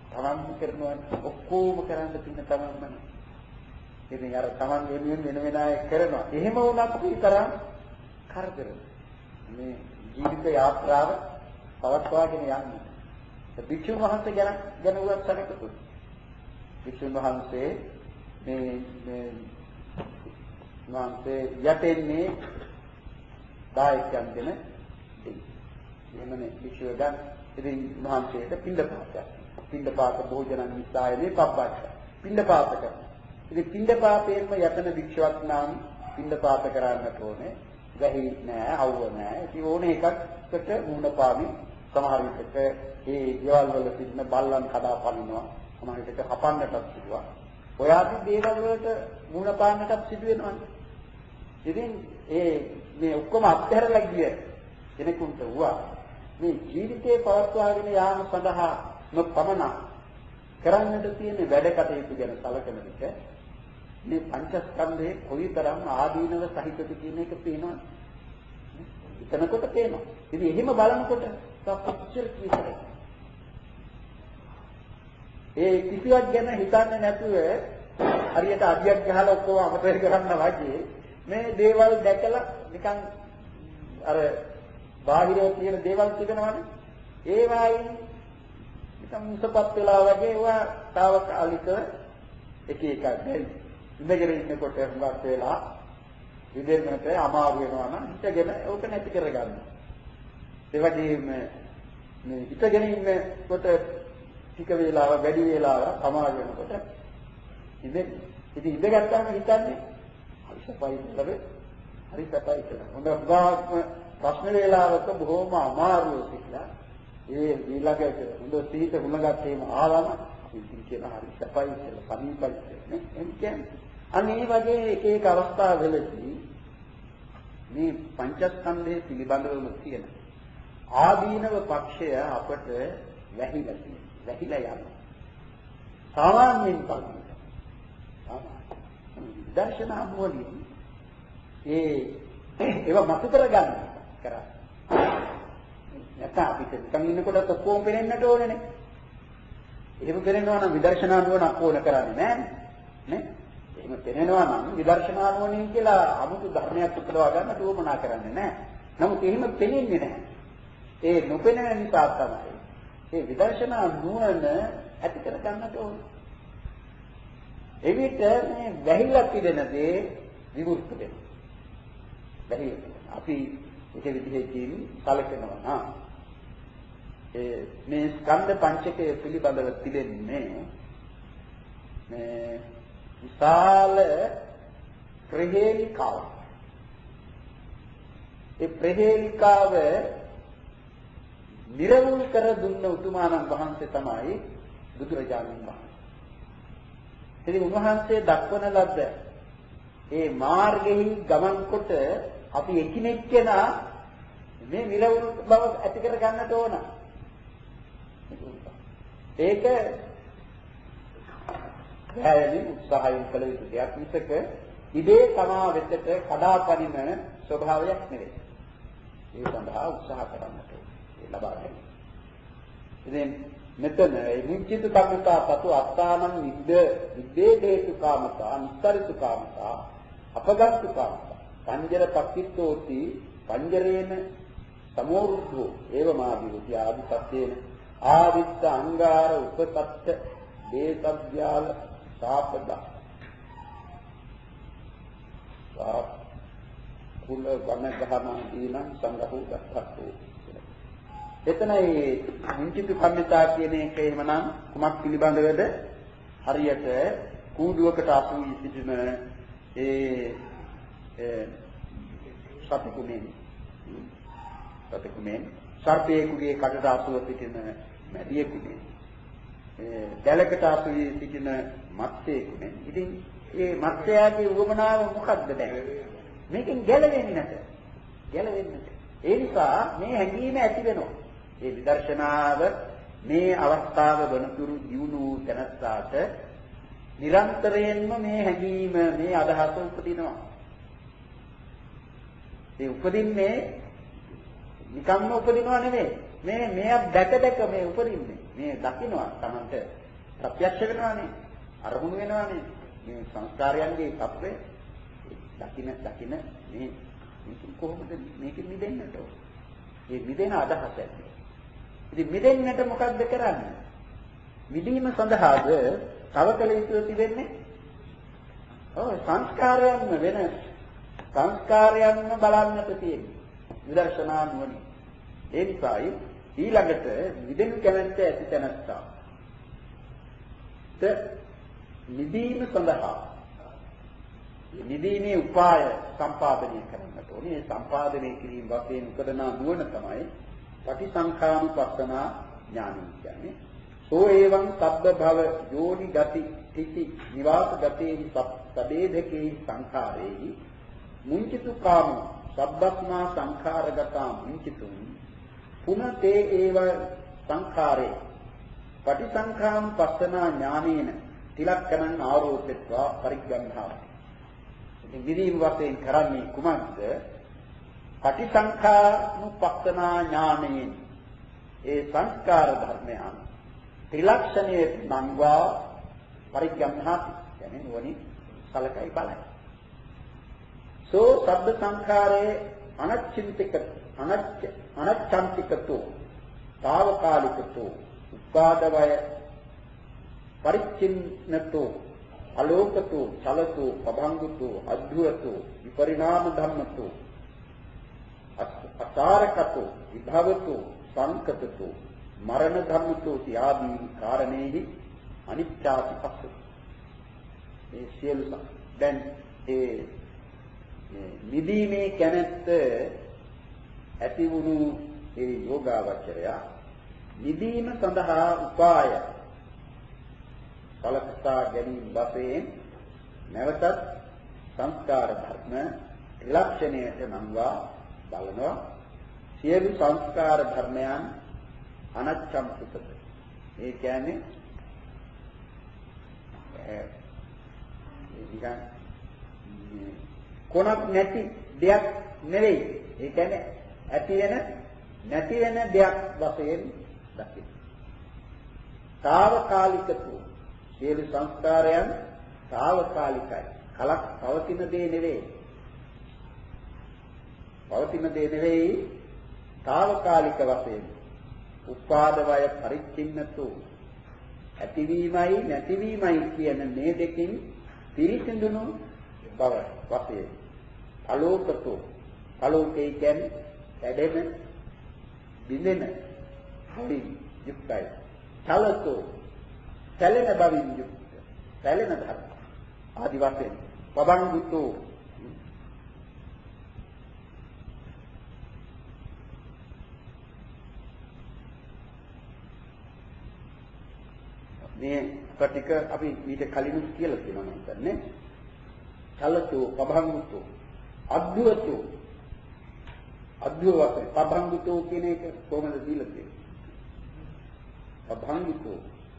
Speaker 1: තමන් කරනවා ඔක්කොම කරන්න තියෙන තමන්ම. ඉතින් අර තමන් වෙනුවෙන් වෙන වෙන අය කරනවා. එහෙම වුණත් විතරක් කරදර. මේ ජීවිත යාත්‍රාව පවත්වාගෙන යන්නේ. භික්ෂුන් වහන්සේ ගැන ගැන උගත් සැලකුත්. භික්ෂුන් වහන්සේ මේ මේ වහන්සේ යටෙන්නේ දායකයන් දෙන දෙයි. එහෙමනේ භික්ෂුව ගන්න. ඉතින් වහන්සේට පින්ඩපාතයක්. පින්ඩපාත භෝජනන් නිසායනේ පබ්බච්ච. පින්ඩපාත කරනවා. ඉතින් පින්ඩපාතයෙන්ම යතන භික්ෂුවක් නම් පින්ඩපාත කරන්නට ඕනේ. වැහි නෑ, අවුව නෑ. ඉතින් ඕනේ එකකට මුණ පාවි සමහර විටක ඒ ගෙවල් වල සිටින බල්ලන් කඩා පනිනවා. සමහර විටක හපන්නටත් සිදුවා. ඔය ආදී දේවල් වලට මුණ පාන්නටත් සිදු වෙනවානේ. ඉතින් ඒ මේ ඔක්කොම අත්හැරලා ගිය කෙනෙකුට වුණා මේ ජීවිතේ පවත්වාගෙන යාම සඳහා නොපමණ කරන්නට තියෙන වැඩ කටයුතු ගැන සැලකෙන විට මේ පංචස්කන්ධයේ කොයිතරම් ආදීනව සහිතද කියන එක පේනවා. එතනකොට පේනවා. ඉතින් එහෙම බලනකොට සපච්චර කිසිරේ. ඒ කිසිවක් ගැන හිතන්නේ නැතුව හරියට අඩියක් ගහලා ඔක්කොම අමතක කරන්න වගේ මේ දේවල් දැකලා නිකන් අර බාහිරේ තියෙන දේවල් තිබෙනවනේ. ඒවායින් නිකන් මුසපත් වෙලා වගේ ඒවා తాවකාලික එක එකක් දැයි. ඉඳගෙන ඉන්නකොට හුඟක් වෙලා විදෙන්නට අමාරු වෙනවා නම් හිතගෙන ඕක නැති කරගන්න. ඒ වගේම මේ හිතගෙන ඉන්නකොට ටික වේලාව වැඩි වේලාව අමාරු වෙනකොට ඉතින් ඉතින් ඉඳගත්තාම හිතන්නේ හරි සපයි කියලා හරි සපයි කියලා. හොඳ උදාහරණ ප්‍රශ්න වේලාවක බොහොම අමාරුයි කියලා. ඒ ඊළඟට හොඳ සීත හුණගත්තේම ආවම ඉතින් කියන හරි සපයි කියලා පණිපයි කියන්නේ. එම් කියන්නේ අනේ වගේ එක එක අවස්ථාවලදී මේ පංචස්කන්ධයේ පිළිබඳවම තියෙන ආදීනව පක්ෂය අපට වැහිලා තියෙනවා. වැහිලා යනවා. සාමාන්‍යයෙන් බලන්න. සාමාන්‍ය. දර්ශනා මොළී ඒ ඒවා මත කරගන්න කරා. නැත්නම් අපිට නිකන් ඉන්නකොට ඔක්කොම පේන්නට ඕනේනේ. එහෙම පේනවා නම් විදර්ශනා නුවණක් ඕන කරන්නේ නැහැ නේ. එහෙම පේනවා නම් විදර්ශනා නුවණින් කියලා 아무තු ධර්මයක් උපදවා ගන්න දුවමනා කරන්නේ නැහැ. නමුත් එහෙම පේන්නේ නැහැ. ඒ නොපෙනෙන නිසා තමයි ඒ විදර්ශනා නුවණ ඇති කර ගන්නට ඕනේ. එවිට මේ වැහිලා පිළිදෙන දේ විවෘත වෙනවා. වැහිලා අපි එක විදිහකින් සැලකනවා නම් ඒ මේ ස්කන්ධ පංචකය පිළිබඳව තිබෙන්නේ මේ විශාල ප්‍රහේලිකාව. ඒ ප්‍රහේලිකාව නිර්වුල් කර දුන්න උතුමාණන් වහන්සේ තමයි බුදුරජාණන් වහන්සේ. ඉතින් උන්වහන්සේ දක්වන ලද්ද ඒ මාර්ගෙහි ගමන් කොට අපි එකිනෙක කෙනා මේ නිර්වුල් බව ඇති කර ගන්නට ඕන. ඒක දැයලි උත්සාහයෙන් කළ යුතු දෙයක් මිසක ඉබේ තමා වෙතට කඩාපනින ස්වභාවයක් නෙවෙයි. ඒ සඳහා උත්සාහ කරන්නට ලබා ගන්න. ඉතින් මෙතන නිච්චිත කම්මතා සතු අත්තානං විද්ද විද්දේදේසු කාමතා නිස්සරිතු කාමතා අපගත්තු කාමතා පංජර පක්ඛිතෝති පංජරේන සමෝරුද්ධෝ ඒවමාදිවිති ආදි සත්‍යේන ආවිත්ත අංගාර උපතත්ත දේසබ්යාල සාපදා සා කුල වන ගහන දීනං සංගහු දත්තෝ. එතන මේ මුංචිතු කම්මිතා කියන එක එහෙමනම් කුමක් පිළිබඳවද? හරියට කූඩුවකට අසු වී සිටින ඒ සතෙකුනේ සතෙකුනේ සර්පයෙකුගේ කටට අසුව සිටින මැදියෙකුනේ ඒ දැලකට අසු වී සිටින මත්ස්‍යයෙකුනේ. ඉතින් මේ මත්ස්‍යයාගේ උවමනාව මොකක්ද දැන්? මේකෙන් ගැලවෙන්නේ නැත. ගැලවෙන්නේ නැත. ඒ නිසා මේ හැඟීම ඇති වෙනවා. ඒ විදර්ශනාව මේ අවස්ථාව වනතුරු දියුණු තැනස්සාට නිරන්තරයෙන්ම මේ හැඟීම මේ අදහස උපදිනවා. ඒ උපදින්නේ නිකම්ම උපදිනවා නෙමෙයි. මේ මෙයක් දැක දැක මේ උපදින්නේ. මේ දකින්නවා තමන්ට ප්‍රත්‍යක්ෂ වෙනවානේ අරමුණු වෙනවානේ මේ සංස්කාරයන්ගේ තත්ත්වය දකින්න දකින්න මේ කොහොමද මේක මිදෙන්නට ඕන මේ මිදෙන අදහස ඇති ඉතින් මිදෙන්නට මොකද්ද කරන්නේ මිදීම සඳහාද තව කල යුතු තිබෙන්නේ ඔව් සංස්කාරයන්ම වෙන සංස්කාරයන්ම බලන්නට තියෙන්නේ විදර්ශනා නුවණින් ඒ නිසායි ඊළඟට මිදෙනු කැමැත්ත ඇති තැනස්සා ත නිදීම සඳහා නිදීමේ උපාය සම්පාදනය කරන්නට ඕනේ. මේ සම්පාදනය කිරීම වශයෙන් උපදනා නුවණ තමයි පටිසංඛානුපස්සනා ඥානය කියන්නේ. සෝ එවං සබ්බ භව යෝනි ගති තිති නිවාස ගතේ සබ්බේධකේ සංඛාරේ මුංචිතු කාම සබ්බස්මා සංඛාරගතා මුංචිතුං පුනතේ ඒව සංඛාරේ පටිසංඛානුපස්සනා ඥානේන තිලක්කණං ආරෝපෙත්වා පරිග්‍රහණාති. ඉතින් විදීම වශයෙන් කරන්නේ කුමක්ද? පටිසංඛානුපස්සනා ඥානයෙන් ඒ සංස්කාර ධර්මයන් ත්‍රිලක්ෂණයේ නංවා පරිග්‍රහණාති. කියන්නේ නුවණින් සලකයි බලයි. සෝ සබ්බ සංඛාරේ අනච්චින්තික අනච්ච අනච්ඡන්තිකතෝ తాවකාලිකතෝ උපාදවය පරිච්ඡින්නතෝ අලෝකතෝ චලතෝ පභංගතෝ අද්භුතෝ විපරිණාම ධම්මතෝ අකාරකතෝ විභවතෝ සංකතතෝ මරණ ධම්මතෝ ආදී කාරණේහි අනිත්‍යාති පස්ස මේ සියලු දැන් ඒ නිදීමේ කැමැත්ත ඇති වුණු ඒ යෝගාවචරය නිදීම සඳහා උපාය සලකා ගැනීම වශයෙන් නැවතත් සංස්කාර ධර්ම ත්‍රිලක්ෂණයට නම්වා බලනවා සියලු සංස්කාර ධර්මයන් අනච්ඡම්පිතද ඒ කියන්නේ ඒ නිකන් කොනක් නැති දෙයක් නෙවෙයි ඒ කියන්නේ ඇති වෙන නැති වෙන දෙයක් වශයෙන් දකින්න. తాවකාලිකතු සියලු සංස්කාරයන් తాවකාලිකයි. කලක් පවතින දේ නෙවෙයි. පවතින දේ නෙවෙයි తాවකාලික වශයෙන්. උපාදවය පරිච්ඡින්නතු ඇතිවීමයි නැතිවීමයි කියන මේ දෙකින් පිරිසිදුණු බව වශයෙන්. අලෝකතු අලෝකේ කියන්නේ වැඩෙන බිඳෙන බවින් යුක්තයි. චලතෝ සැලෙන බවින් යුක්ත. සැලෙන ධර්ම. ආදි වශයෙන් පබංගුතෝ මේ ප්‍රතික අපි ඊට කලින් කියලා තියෙනවා මම හිතන්නේ. චලතෝ පබංගුතෝ අද්භුතෝ අද්භුත පබංගුතෝ කියන එක කොහොමද දීලා තියෙන්නේ? පබංගුතෝ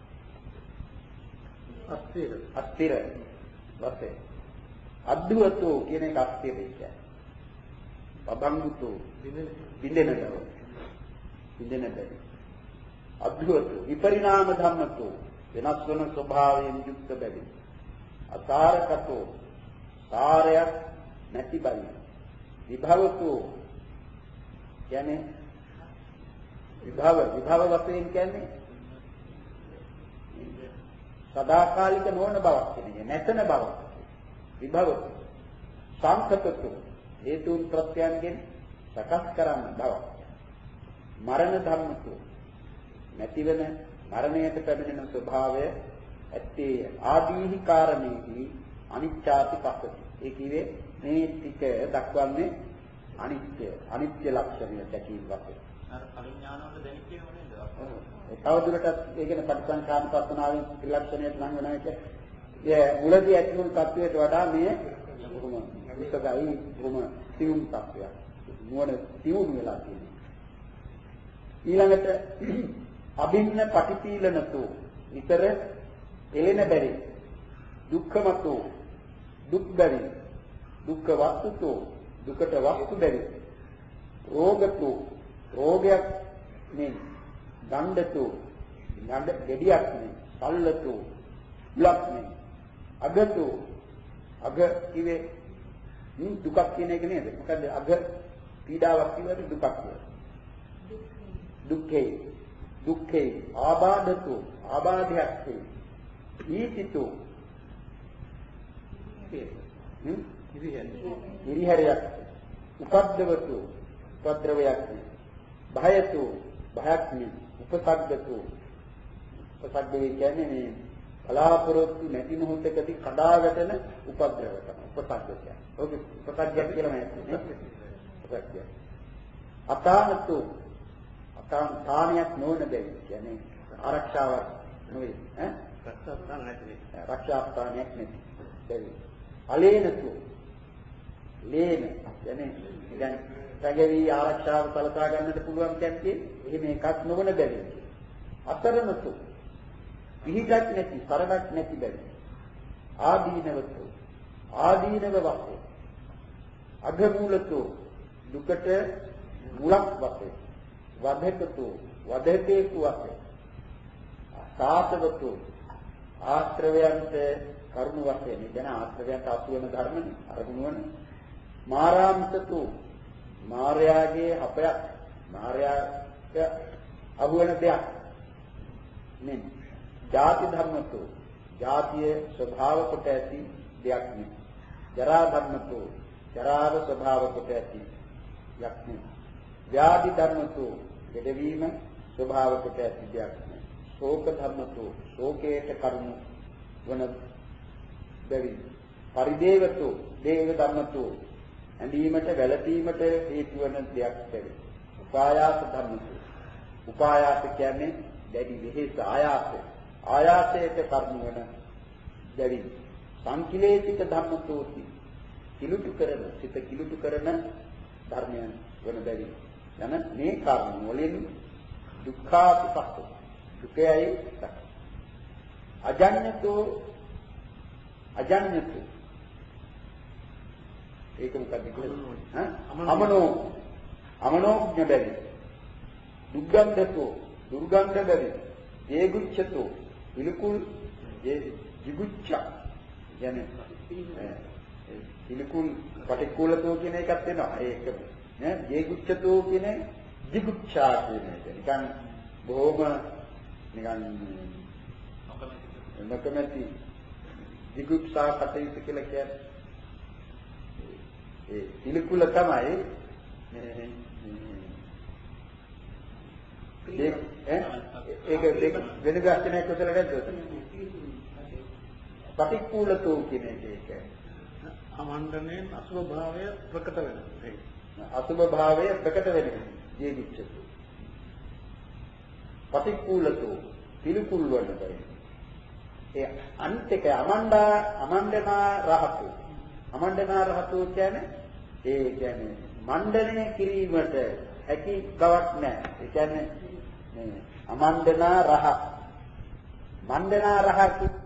Speaker 1: අස්තිර අස්තිර වශයෙන් අද්භුතෝ කියන එක අස්තිර කියන්නේ. පබංගුතෝ බින්දෙන බව. බින්දෙන බව. අද්භුතෝ විපරිණාම ධම්මතෝ වෙනස් වන ස්වභාවයෙන් යුක්ත බැවින්. අසාරකතෝ සාරයක් නැති බැවින්. විභවතෝ කියන්නේ විභව විභව වශයෙන් කියන්නේ සදාකාලික නොවන බවක් කියන්නේ නැතන බවක්. විභවතෝ සංකතතෝ හේතුන් ප්‍රත්‍යයන්ගෙන් සකස් කරන්න බවක්. මරණ ධම්මතෝ නැතිවෙන මරණයට පැමිණෙන ස්වභාවය ඇත්තේ ආදීහි කාරණේහි අනිත්‍යාති පස්සති. ඒ කියේ මේ ටික දක්වන්නේ අනිත්‍ය අනිත්‍ය ලක්ෂණය දැකීම වශයෙන්.
Speaker 2: අර අවිඥාන වල දැනෙන්නේ මොනේද?
Speaker 1: ඒ තවදුරටත් ඒ කියන පටිසංඛානුපස්සනාවෙන් ත්‍රිලක්ෂණයට නම් වෙනවා එක. ඒ මුලදී ඇතිවුණු තත්වයට වඩා මේ බොහොම විසගයි බොහොම සියුම් තත්වයක්. නුවණ සියුම් වෙලා තියෙනවා. ඊළඟට අභින්න පටිපීලනතෝ විතර එළෙන බැරි දුක්ඛමතෝ දුක් බැරි දුක්ඛ වස්තුතෝ දුකට වස්තු බැරි රෝගතෝ රෝගයක් මේ දණ්ඩතෝ නඩ දෙඩියක් නේ. සල්ලතු උලක් නේ. අගතු අග කිවේ දුකක් කියන එක නේද? මොකද අග පීඩාවක් කියවද දුකක් කියවද? දුක්ඛේ දුක්ඛේ ආබාධතු ආබාධයක් නේ. ඊතිතු හ්ම් ඉරිහැරයක් උපද්දවතු උපද්‍රවයක් නේ. භයතු භයක් නේ. උපසග්ගතු උපසග්ගේ කියන්නේ මේ බලාපොරොත්තු නැති මොහොතකදී කඩා වැටෙන උපද්‍රව තමයි උපසග්ගය. ඔක උපසග්ගය කියලා මම කියන්නේ. උපසග්ගය. අතානතු අතාන තානියක් නොවන දෙයක් කියන්නේ ආරක්ෂාවක් නෙවෙයි ඈ රක්ෂාස්ථාන නැති රක්ෂාස්ථානයක් නැති දෙවි. අලේනතු ලේන කියන්නේ දැන් රැගවි ආරක්ෂාව සලසා ගන්නට පුළුවන් කැත්තේ එහෙම එකක් නොවන බැරි. අතරනතු පිහිටක් නැති සරණක් නැති බැරි. ආදීනවතු ආදීනව වස්තු. අගමූලතු දුකට මුලක් වස්තු. වදකතු වදකේකු වස්තු. සාතවතු ආශ්‍රවයන්ට කරුණ වශයෙන් කියන ආශ්‍රවයන්ට අසු වෙන ධර්මනේ අරමුණවන මාරාම්තතු මාර්යාගේ අපයක් මාර්යාක අහුවන දෙයක් නේ. ජාති ධර්මතු ජාතිය ස්වභාව කොට ඇති දෙයක් නේ. ජරා ධර්මතු ජරාව ස්වභාව කොට ඇති දෙයක් නේ. ව්‍යාධි ධර්මතු දෙදවීම ස්වභාව කොට ඇති දෙයක් නේ. ශෝක ධර්මතු ශෝකයට කරුණ වන බැරි. පරිදේවතු දේව ධර්මතු ඇඳීමට වැළපීමට හේතු වන දෙයක් බැරි. උපායාස ධර්මතු උපායාස කියන්නේ දැඩි වෙහෙස ආයාසය ආයාසයට කරුණ වන බැරි. සංකිලේශික ධර්මතෝති කිලුටු කරන සිත කිලුටු කරන ධර්මයන් වන බැරි. යන මේ කර්ම වලින් දුක්ඛාපසක්ක දුකයි සක්. අජඤ්ඤතෝ අජඤ්ඤතු ඒක මොකක්ද කියන්නේ? ඈ අමනෝ අමනෝඥ බැරි. දුර්ගන්ධතෝ දුර්ගන්ධ බැරි. ඒගුච්ඡතෝ පිළිකුල් ඒ jiguccha කියන්නේ පිළිකුල් පටික්කුලතෝ කියන එකක් වෙනවා. ඒක නේ ඒගුච්ඡතෝ කියන්නේ jiguccha කියන එක. නිකන් බොහොම නිකන් නොකමැති jiguccha කටයුතු කියලා කියන්නේ ඒ පිළිකුල තමයි මේ ඒක ඒක වෙන ගාස්තනයක් විතර නැද්ද? පටික්කුලතෝ කියන එක
Speaker 2: අමණ්ඩනේ අසුභ භාවය ප්‍රකට වෙනවා.
Speaker 1: අසුභ භාවය ප්‍රකට වෙනවා. ජීවිච්ඡතු. පටික්කුලතෝ පිළිකුල් වන බව. ඒ අන්තික අමණ්ඩා අමණ්ඩනා රහතු. අමණ්ඩනා රහතු කියන්නේ ඒ කියන්නේ මණ්ඩනය කිරීමට හැකි බවක් නැහැ. ඒ කියන්නේ මේ අමණ්ඩනා රහ මණ්ඩනා රහ